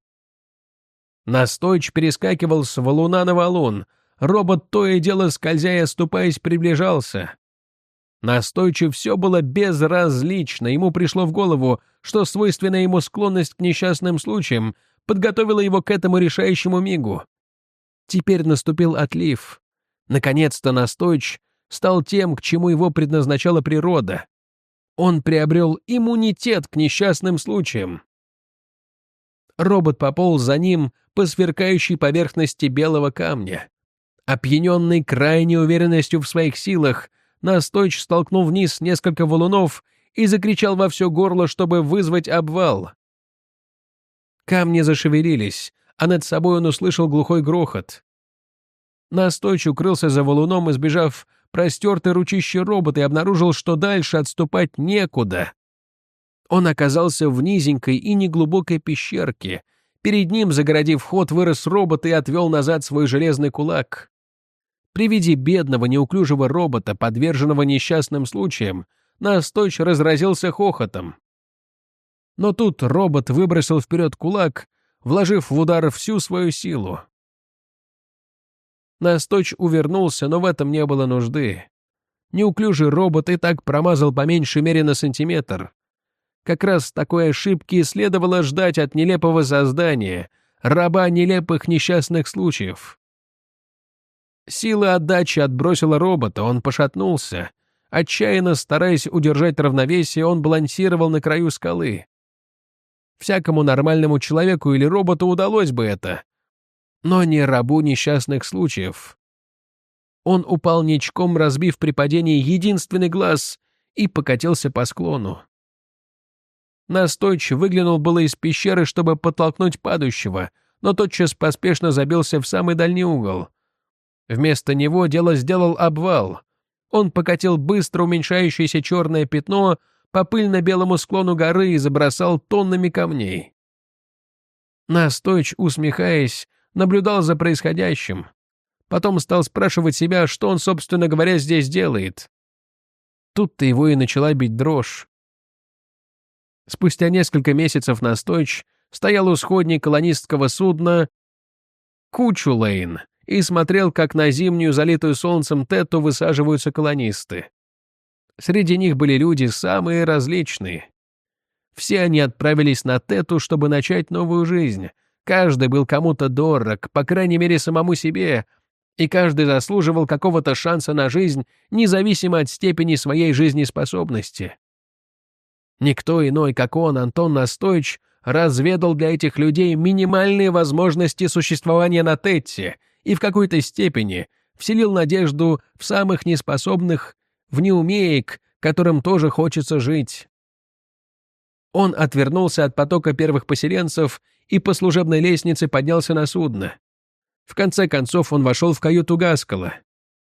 Настойч перескакивал с валуна на валун. Робот, то и дело скользя и оступаясь, приближался. Настойчиво все было безразлично, ему пришло в голову, что свойственная ему склонность к несчастным случаям подготовила его к этому решающему мигу. Теперь наступил отлив. Наконец-то Настойч стал тем, к чему его предназначала природа. Он приобрел иммунитет к несчастным случаям. Робот пополз за ним по сверкающей поверхности белого камня. Опьяненный крайней уверенностью в своих силах, Настойч столкнул вниз несколько валунов и закричал во все горло, чтобы вызвать обвал. Камни зашевелились, а над собой он услышал глухой грохот. Настойч укрылся за валуном, избежав простертой ручище робота, и обнаружил, что дальше отступать некуда. Он оказался в низенькой и неглубокой пещерке. Перед ним, загородив вход, вырос робот и отвел назад свой железный кулак. При виде бедного, неуклюжего робота, подверженного несчастным случаям, Настойч разразился хохотом. Но тут робот выбросил вперед кулак, вложив в удар всю свою силу. Настойч увернулся, но в этом не было нужды. Неуклюжий робот и так промазал по меньшей мере на сантиметр. Как раз такой ошибки и следовало ждать от нелепого создания, раба нелепых несчастных случаев. Сила отдачи отбросила робота, он пошатнулся. Отчаянно стараясь удержать равновесие, он балансировал на краю скалы. Всякому нормальному человеку или роботу удалось бы это, но не рабу несчастных случаев. Он упал ничком, разбив при падении единственный глаз, и покатился по склону. Настойч выглянул было из пещеры, чтобы подтолкнуть падающего, но тотчас поспешно забился в самый дальний угол. Вместо него дело сделал обвал. Он покатил быстро уменьшающееся черное пятно по пыльно-белому склону горы и забросал тоннами камней. Настойч, усмехаясь, наблюдал за происходящим. Потом стал спрашивать себя, что он, собственно говоря, здесь делает. Тут-то его и начала бить дрожь. Спустя несколько месяцев Настойч стоял у сходней колонистского судна «Кучулейн» и смотрел, как на зимнюю, залитую солнцем Тету высаживаются колонисты. Среди них были люди самые различные. Все они отправились на Тету, чтобы начать новую жизнь. Каждый был кому-то дорог, по крайней мере, самому себе, и каждый заслуживал какого-то шанса на жизнь, независимо от степени своей жизнеспособности. Никто иной, как он, Антон Настойч, разведал для этих людей минимальные возможности существования на Тетте и в какой-то степени вселил надежду в самых неспособных, в неумеек, которым тоже хочется жить. Он отвернулся от потока первых поселенцев и по служебной лестнице поднялся на судно. В конце концов он вошел в каюту Гаскала.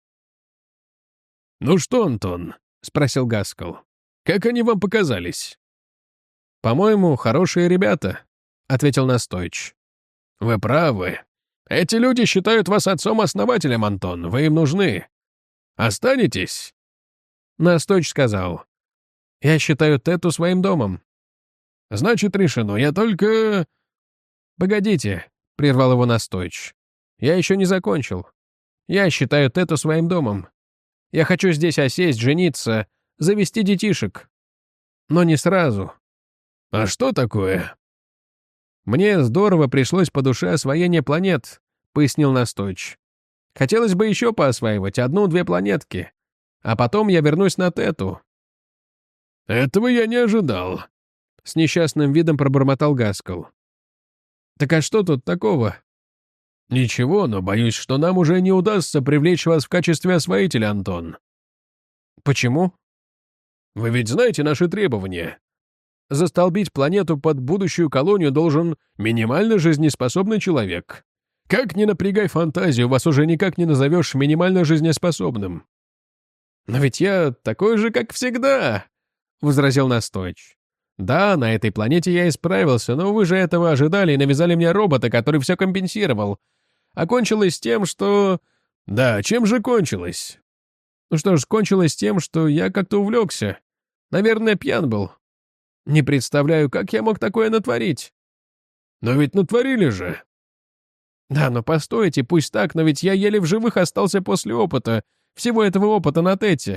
«Ну что, Антон?» — спросил Гаскал. «Как они вам показались?» «По-моему, хорошие ребята», — ответил Настойч. «Вы правы. Эти люди считают вас отцом-основателем, Антон. Вы им нужны. Останетесь?» Настойч сказал. «Я считаю Тету своим домом». «Значит, решено. Я только...» «Погодите», — прервал его Настойч. «Я еще не закончил. Я считаю Тету своим домом. Я хочу здесь осесть, жениться, завести детишек. Но не сразу». «А что такое?» «Мне здорово пришлось по душе освоение планет», — пояснил Настойч. «Хотелось бы еще поосваивать одну-две планетки. А потом я вернусь на Тету». «Этого я не ожидал», — с несчастным видом пробормотал Гаскал. «Так а что тут такого?» «Ничего, но боюсь, что нам уже не удастся привлечь вас в качестве освоителя, Антон». «Почему?» «Вы ведь знаете наши требования. Застолбить планету под будущую колонию должен минимально жизнеспособный человек. Как ни напрягай фантазию, вас уже никак не назовешь минимально жизнеспособным». «Но ведь я такой же, как всегда», — возразил Настойч. «Да, на этой планете я исправился, но вы же этого ожидали и навязали мне робота, который все компенсировал. А кончилось тем, что...» «Да, чем же кончилось?» «Ну что ж, кончилось тем, что я как-то увлекся. Наверное, пьян был. Не представляю, как я мог такое натворить». «Но ведь натворили же». «Да, но постойте, пусть так, но ведь я еле в живых остался после опыта, всего этого опыта на Тете.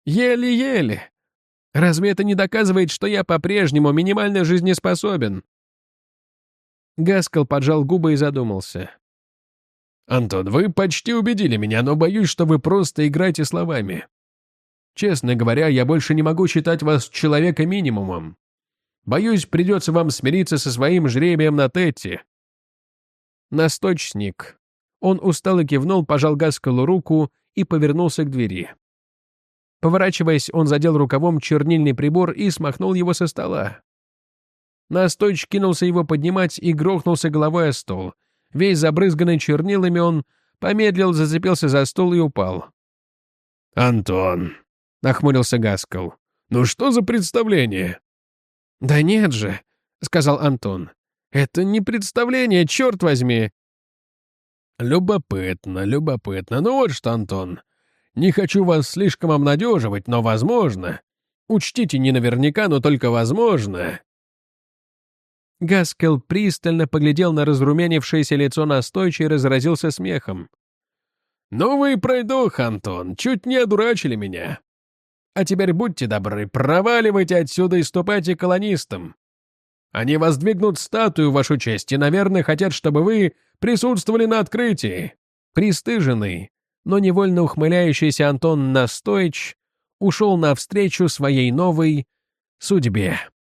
Еле-еле. Разве это не доказывает, что я по-прежнему минимально жизнеспособен?» Гаскел поджал губы и задумался. «Антон, вы почти убедили меня, но боюсь, что вы просто играете словами. Честно говоря, я больше не могу считать вас человека-минимумом. Боюсь, придется вам смириться со своим жребием на Тетти». Насточник. Он устало кивнул, пожал Гаскелу руку и повернулся к двери. Поворачиваясь, он задел рукавом чернильный прибор и смахнул его со стола. Насточ кинулся его поднимать и грохнулся головой о стол. Весь забрызганный чернилами, он помедлил, зацепился за стол и упал. «Антон», — нахмурился Гаскел, — «ну что за представление?» «Да нет же», — сказал Антон. «Это не представление, черт возьми!» «Любопытно, любопытно. Ну вот что, Антон, не хочу вас слишком обнадеживать, но возможно. Учтите, не наверняка, но только возможно». Гаскел пристально поглядел на разрумянившееся лицо Настойча и разразился смехом. «Ну вы пройдох, Антон, чуть не одурачили меня. А теперь будьте добры, проваливайте отсюда и ступайте к колонистам. Они воздвигнут статую в вашу честь и, наверное, хотят, чтобы вы присутствовали на открытии». Пристыженный, но невольно ухмыляющийся Антон Настойч ушел навстречу своей новой судьбе.